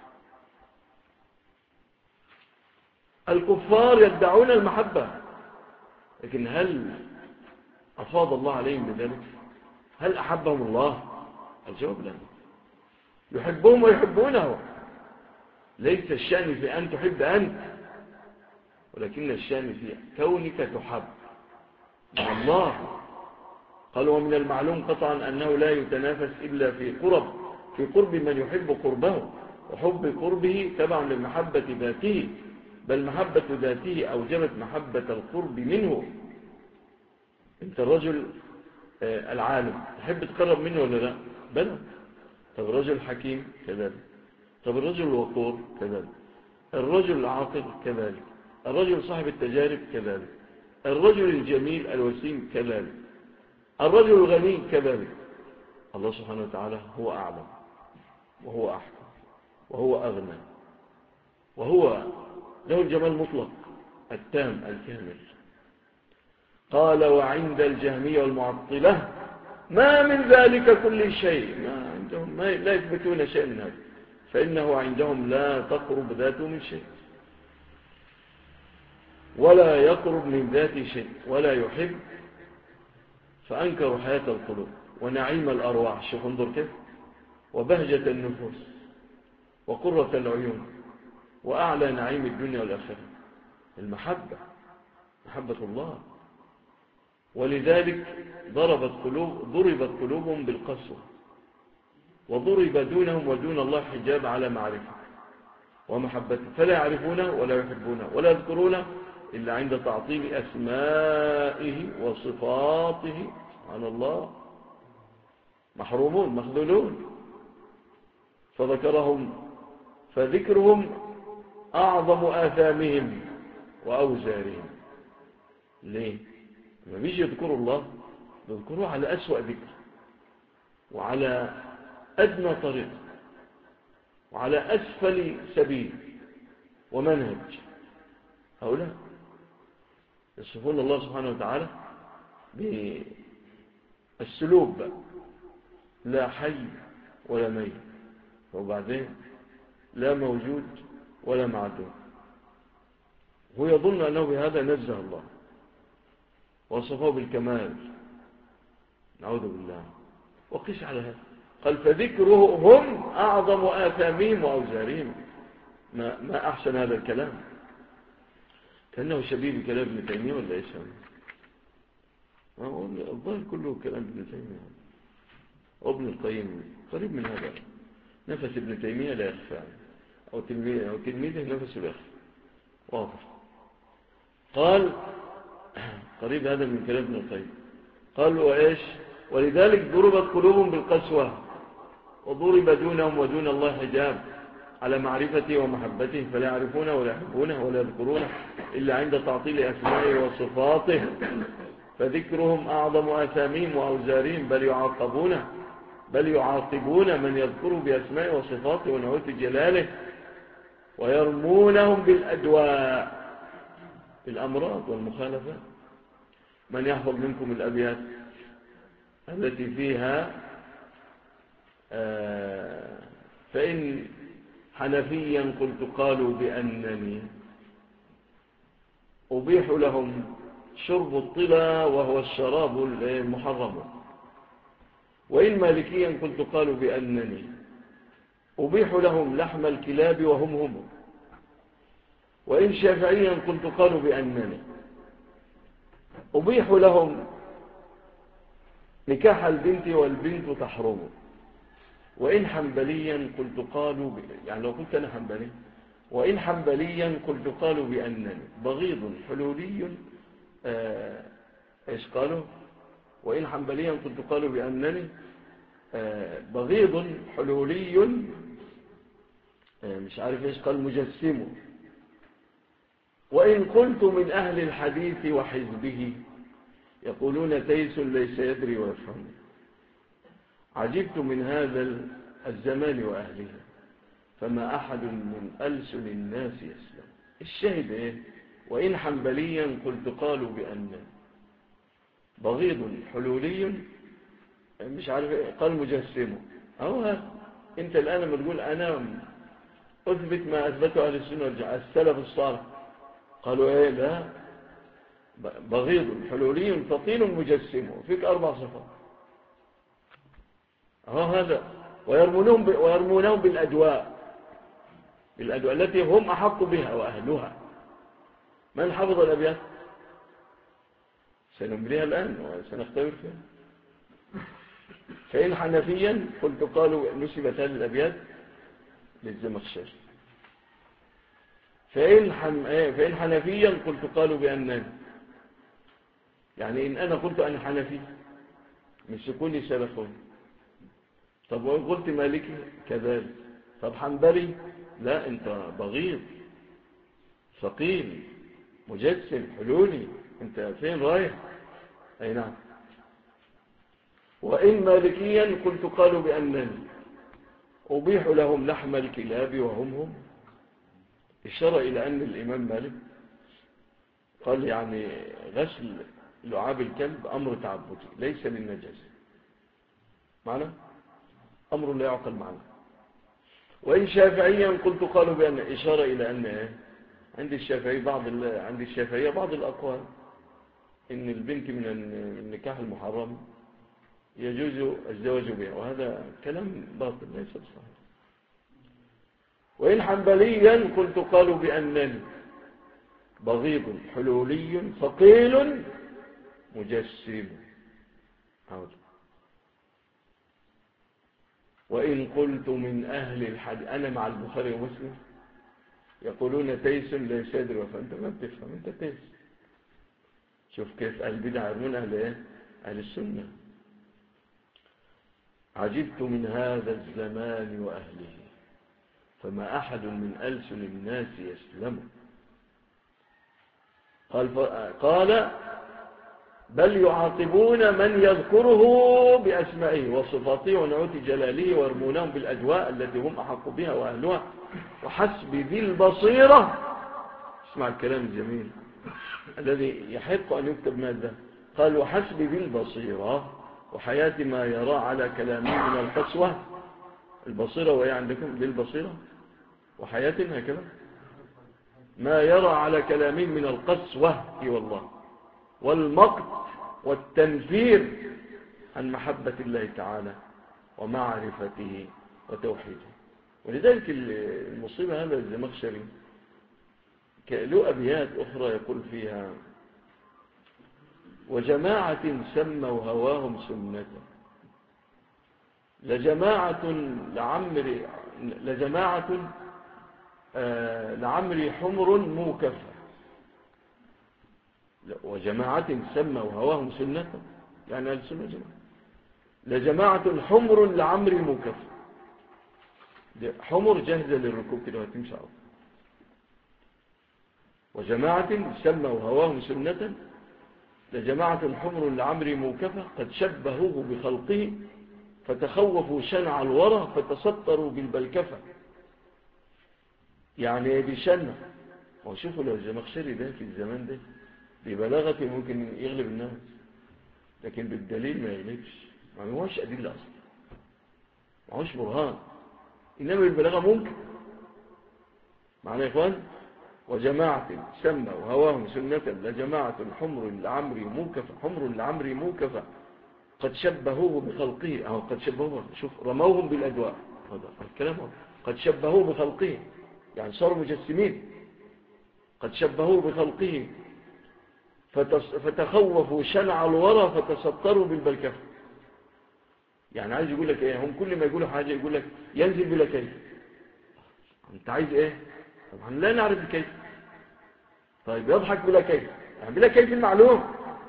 الكفار يدعون المحبة، لكن هل أفاض الله عليهم بذلك؟ هل أحبهم الله؟ الجواب لا. يحبهم ويحبونه. ليس الشأن في أن تحب أنت، ولكن الشأن في كونك تحب مع الله. قال ومن المعلوم قطعا أنه لا يتنافس إلا في قرب من يحب قربه، وحب قربه تبع لمحبة ذاته، بل محبة ذاته أوجبت محبة القرب منه. انت الرجل العالم تحب تقرب منه ولا لا؟ بلى. طب الرجل الحكيم كذلك، طب الرجل الوقور كذلك، الرجل العاقل كذلك، الرجل صاحب التجارب كذلك، الرجل الجميل الوسيم كذلك، الرجل الغني كذلك. الله سبحانه وتعالى هو أعلم وهو أحكم وهو أغنى، وهو له الجمال المطلق التام الكامل. قال وعند الجهمية والمعطلة ما من ذلك كل شيء، ما عندهم لا يثبتون شيء من هذا، فإنه عندهم لا تقرب ذاته من شيء ولا يقرب من ذاته شيء ولا يحب، فأنكروا حياة القلوب ونعيم الأرواح. شوف انظر كيف، وبهجة النفوس وقرة العيون وأعلى نعيم الدنيا والآخرة المحبة، محبة الله. ولذلك ضربت قلوبهم بالقسوة، وضرب دونهم ودون الله حجاب على معرفة ومحبته، فلا يعرفونه ولا يحبونه ولا يذكرونه إلا عند تعطيل أسمائه وصفاته. سبحان الله، محرومون مخذولون. فذكرهم أعظم آثامهم وأوزارهم. ليه؟ لما بيجي يذكروا الله يذكروه على أسوأ ذكر وعلى أدنى طريق وعلى أسفل سبيل ومنهج. هؤلاء يصفون الله سبحانه وتعالى بالسلوب، لا حي ولا ميت، وبعدين لا موجود ولا معدوم. هو يظن أنه بهذا نزه الله وصفه بالكمال، نعوذ بالله. وقس على هذا، قال فذكرهم أعظم آثامهم وأوزارهم. ما أحسن هذا الكلام، كأنه شبيه بكلام ابن تيمية ولا إيش هذا؟ الظاهر كله كلام ابن تيمية وابن القيم قريب من هذا. نفس ابن تيمية لا يخفى، أو تلميذه نفسه لا يخفى، واضح. قال قريب هذا من كلام ابن القيم. قال وإيش ولذلك ضربت قلوبهم بالقسوة، وضرب دونهم ودون الله حجاب على معرفته ومحبته، فلا يعرفونه ولا يحبونه ولا يذكرونه إلا عند تعطيل أسمائه وصفاته، فذكرهم أعظم آثامهم وأوزارهم، بل يعاقبون من يذكره بأسمائه وصفاته ونعوت جلاله، ويرمونهم بالأدواء، بالأمراض والمخالفات. من يحفظ منكم الأبيات التي فيها فإن حنفيا قلت قالوا بأنني أبيح لهم شرب الطلا وهو الشراب المحرم، وإن مالكيا قلت قالوا بأنني أبيح لهم لحم الكلاب وهم هم، وإن شافعيا قلت قالوا بأنني أبيح لهم نكاح البنت والبنت تحرم، وإن حنبليا قلت قالوا يعني لو قلت أنا حنبلي، وإن حنبليا قلت قالوا بأنني بغيض حلولي إيش قالوا؟ وإن حنبليا قلت قالوا بأنني بغيض حلولي مش عارف إيش قال مجسم، وإن قلت من أهل الحديث وحزبه يقولون تيس ليس يدري ويفهم، عجبت من هذا الزمان وأهله فما أحد من ألسن الناس يسلم. الشاهد إيه؟ وإن حنبليا قلت قالوا بأن بغيض حلولي مش عارف إيه قال مجسمه، أو أنت الآن لما تقول أنا أثبت ما أثبته أهل السنة والجماعة السلف الصالح، قالوا إيه؟ لا، بغيض حلولي ثقيل مجسمه، فيك 4 صفات. هذا ويرمونهم بالأدواء التي هم أحق بها وأهلها. من حفظ الأبيات؟ سنمليها الآن وسنختبر فيها. فإن حنفيا قلت قالوا نسبت هذه الأبيات للزمخشري، فإن حنفيا قلت قالوا بأنني، يعني إن أنا قلت أنا حنفي من سكوني سلفون، طب وإن قلت مالكي كذلك، طب حنبلي لا، أنت بغيض ثقيل مجسم حلولي، أنت فين رايح؟ أي نعم. وإن مالكيا قلت قالوا بأنني أبيح لهم لحم الكلاب وهم هم، إشارة إلى أن الإمام مالك قال يعني غسل لعاب الكلب أمر تعبدي ليس للنجاسة، معنى أمر لا يعقل معنى. وإن شافعيا قلت قالوا بأن إشارة إلى أن عند الشافعية بعض الأقوال إن البنت من النكاح المحرم يجوز الزواج بها، وهذا كلام باطل ليس بصحيح. وإن حنبليا قلت قالوا بأنني بغيض حلولي ثقيل مجسم. وإن قلت من أهل الحديث أنا مع البخاري ومسلم يقولون تيس ليس يدري، فأنت ما بتفهم، أنت تيس. شوف كيف البدع يرمون أهل السنة. عجبت من هذا الزمان وأهله فما أحد من ألسن الناس يسلم. قال بل يعاقبون من يذكره بأسمائه وصفاته ونعوت جلاله، ويرمونهم بالأدواء التي هم أحق بها وأهلها، وحسب ذي البصيرة. اسمع الكلام الجميل الذي يحق أن يكتب ماذا؟ قال وحسب ذي البصيرة وحياة ما يرى على كلامه من القسوة. البصيرة وهي عندكم ذي البصيرة وحياة هكذا ما يرى على كلامه من القسوة والله والمقت والتنفير عن محبة الله تعالى ومعرفته وتوحيده. ولذلك المصيبة هذا الزمخشري له أبيات أخرى يقول فيها وجماعة سموا هواهم سنة لعمري حمر موكفة. وجماعة سموا هواهم سنة يعني السنة جماعة لجماعة حمر لعمري مكفى. حمر جاهزة للركوب كده وهتمشي على طول. وجماعة سموا هواهم سنة لجماعة حمر لعمري موكفة قد شبهوه بخلقه فتخوفوا شنع الورى فتسطروا بالبلكفة. يعني بشنع. وشوفوا لو الزمخشري ده في الزمان ده ببلاغته ممكن يغلب الناس، لكن بالدليل ما يغلبش، ما هوش أدلة أصلا، ما هوش برهان، إنما بالبلاغة ممكن. معنى يا إخوان وجماعة سموا هواهم سنة لجماعة حمر لعمري موكفة. حمر لعمري موكفة قد شبهوه بخلقه. أو قد شبهوه، شوف رموهم بالأدواء، هذا الكلام قد شبهوه بخلقه يعني صاروا مجسمين. قد شبهوه بخلقه فتخوفوا شنع الورى فتسطروا بالبلكفة. يعني عايز يقول لك ايه؟ هم كل ما يقولوا حاجة يقول لك ينزل بلا كيف. انت عايز ايه؟ طبعا لا نعرف الكيف. طيب يضحك بلا كيف، يعني بلا كيف المعلوم،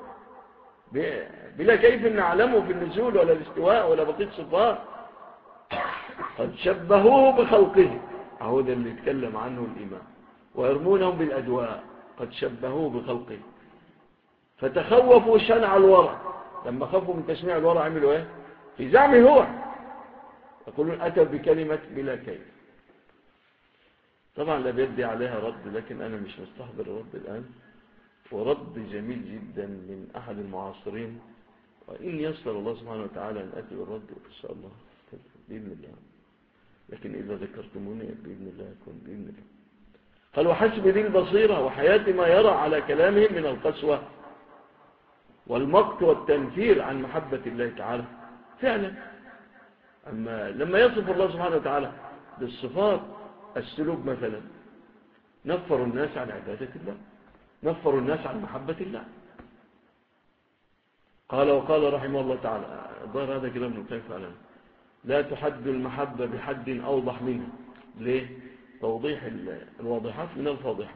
بلا كيف نعلمه في النزول ولا الاستواء ولا بقية صفات. قد شبهوه بخلقه، اهو ده اللي يتكلم عنه الإمام. ويرمونهم بالأدواء قد شبهوه بخلقه فتخوفوا شنع الورى. لما خافوا من تشنيع الورى عملوا ايه؟ في زعمه هو يقولون أتوا بكلمة بلا كيف. طبعا لا بيدي عليها رد، لكن أنا مش مستحضر الرد الآن، ورد جميل جدا من أحد المعاصرين، وإن يسر الله سبحانه وتعالى أن أتي بالرد إن شاء الله بإذن الله، لكن إذا ذكرتموني بإذن الله يكون بإذن الله. قال وحسب ذي البصيرة وحياة ما يرى على كلامهم من القسوة والمقت والتنفير عن محبة الله تعالى فعلا. أما لما يصف الله سبحانه وتعالى بالصفات السلوك مثلا نفر الناس عن عبادة الله، نفر الناس عن محبة الله. قال وقال رحمه الله تعالى، ظهر هذا كلام ابن القيم فعلا، لا تحد المحبة بحد أوضح منها. ليه؟ توضيح الواضحات من الفاضحة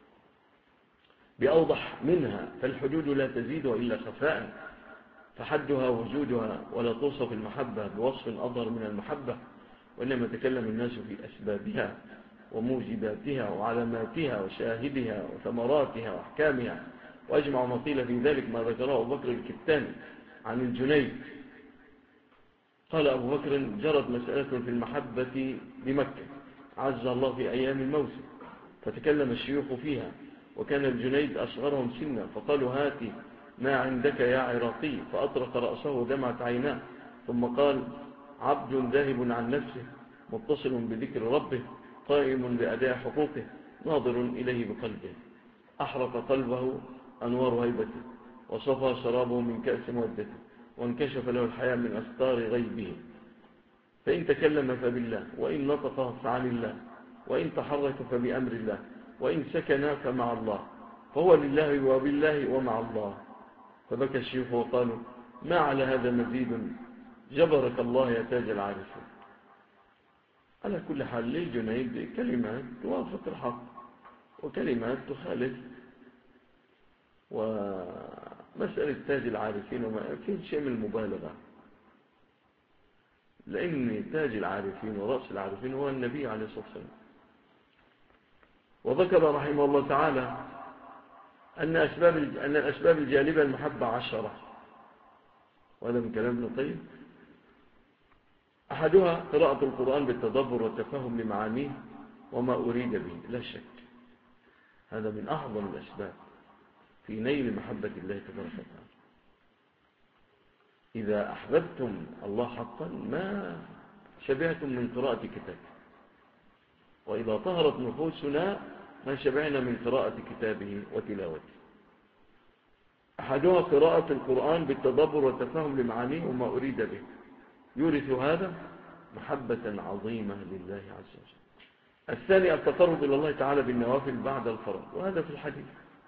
بأوضح منها، فالحدود لا تزيد إلا خفاء، فحدها وجودها، ولا توصف المحبة بوصف أظهر من المحبة، وإنما تكلم الناس في أسبابها وموجباتها وعلاماتها وشاهدها وثمراتها وأحكامها. وأجمع ما قيل في ذلك ما ذكره أبو بكر الكتاني عن الجنيد. قال أبو بكر جرت مسألة في المحبة بمكة عز الله في أيام الموسم، فتكلم الشيوخ فيها، وكان الجنيد أصغرهم سنا، فقالوا هاتي ما عندك يا عراقي، فأطرق رأسه دمعت عيناه، ثم قال عبد ذاهب عن نفسه متصل بذكر ربه قائم بأداء حقوقه ناظر إليه بقلبه، أحرق قلبه أنوار هيبته، وصفى شرابه من كأس مودته، وانكشف له الحياة من أستار غيبه. فإن تكلم فبالله، وإن نطق فعن الله، وإن تحرك فبأمر الله، وإن سكن فمع الله، فهو لله وبالله ومع الله. فبكى الشيخ وقالوا ما على هذا مزيد، جبرك الله يا تاج العارفين. على كل حال للجنيد كلمات توافق الحق وكلمات تخالف، ومسألة تاج العارفين وما فيه شيء من المبالغة، لأن تاج العارفين ورأس العارفين هو النبي عليه الصلاة والسلام. وذكر رحمه الله تعالى أن الأسباب الجالبة المحبة 10، وهذا من كلام ابن القيم. أحدها قراءة القرآن بالتدبر والتفهم لمعانيه وما أريد به، لا شك هذا من أعظم الأسباب في نيل محبة الله تبارك وتعالى. إذا أحببتم الله حقا ما شبعتم من قراءة كتابه، وإذا طهرت نفوسنا ما شبعنا من قراءة كتابه وتلاوته. أحدها قراءة القرآن بالتدبر والتفهم لمعانيه وما أريد به، يورث هذا محبة عظيمة لله عز وجل. الثاني التقرب إلى الله تعالى بالنوافل بعد الفرض، وهذا في الحديث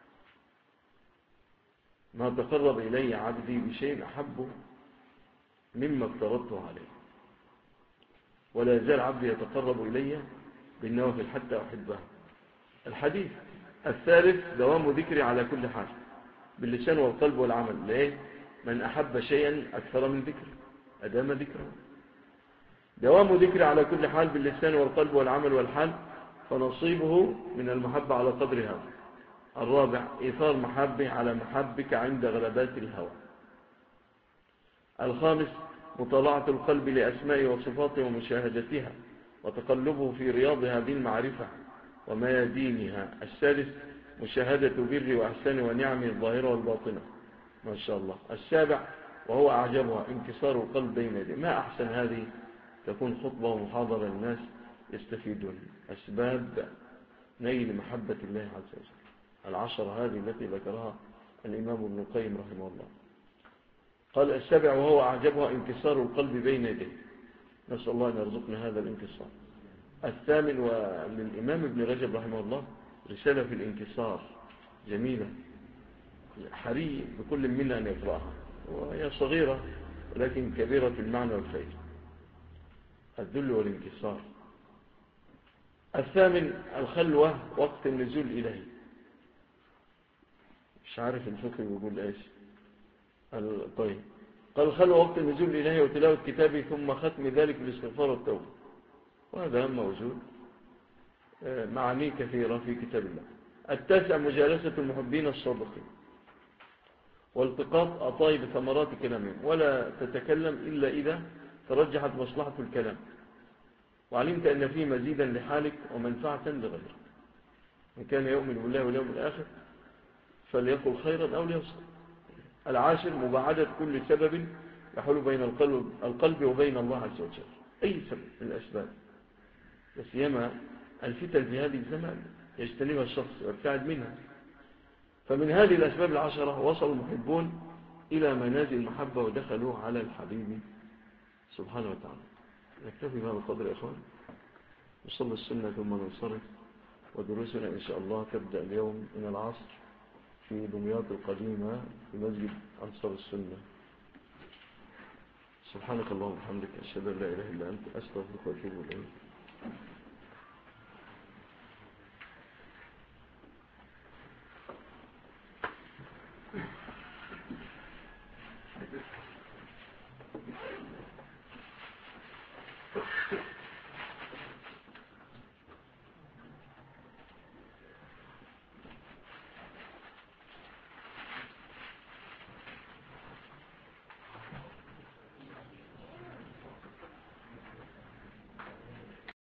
ما تقرب إلي عبدي بشيء أحبه مما افترضته عليه، ولا يزال عبدي يتقرب إلي بالنوافل حتى أحبه. الحديث الثالث دوام ذكري على كل حال باللسان والقلب والعمل. ليه؟ من أحب شيئا أكثر من ذكر، أدام ذكره. دوام ذكر على كل حال باللسان والقلب والعمل والحال، فنصيبه من المحبة على قدر هذا. الرابع إيثار محبه على محبك عند غلبات الهوى. الخامس مطالعة القلب لأسماء وصفاته ومشاهدتها وتقلبه في رياض هذه المعرفة وميادينها. السادس مشاهدة بر وأحسان ونعمه الظاهرة والباطنة، ما شاء الله. السابع وهو أعجبها انكسار القلب بين يديه. ما أحسن هذه تكون خطبة ومحاضرة للناس يستفيدون. أسباب نيل محبة الله عز وجل 10 هذه التي ذكرها الإمام ابن القيم رحمه الله. قال السابع وهو أعجبها انكسار القلب بين يديه، نسأل الله أن يرزقنا هذا الانكسار. الثامن وللإمام ابن رجب رحمه الله رسالة في الانكسار جميلة، حري بكل منا أن يقرأها، وهي صغيرة ولكن كبيرة في المعنى والفائدة. الذل والانكسار. الثامن الخلوة وقت النزول إليه. مش عارف الفقه بيقول ايش. طيب قال الخلوة وقت النزول إليه وتلاوة كتابه ثم ختم ذلك بالاستغفار والتوبة، وهذا موجود معاني كثيرة في كتاب الله. التاسع مجالسة المحبين الصادقين والتقاط أطايب ثمرات كلامهم، ولا تتكلم إلا إذا ترجحت مصلحة الكلام وعلمت أن فيه مزيدا لحالك ومنفعة لغيرك. من كان يؤمن بالله واليوم الآخر فليقل خيرا أو ليصمت. العاشر مباعدة كل سبب يحول بين القلب وبين الله عز وجل، أي سبب من الأسباب، لسيما الفتن في هذه الزمان يجتنبها الشخص ويبتعد منها. فمن هذه الأسباب 10 وصل المحبون إلى منازل المحبة ودخلوا على الحبيب سبحانه وتعالى. نكتفي بهذا القدر يا إخوان، نصلي السنة ثم ننصرف، ودروسنا إن شاء الله تبدأ اليوم من العصر في دمياط القديمة في مسجد أنصار السنة. سبحانك اللهم وبحمدك أشهد أن لا إله إلا أنت أستغفرك وأتوب إليك.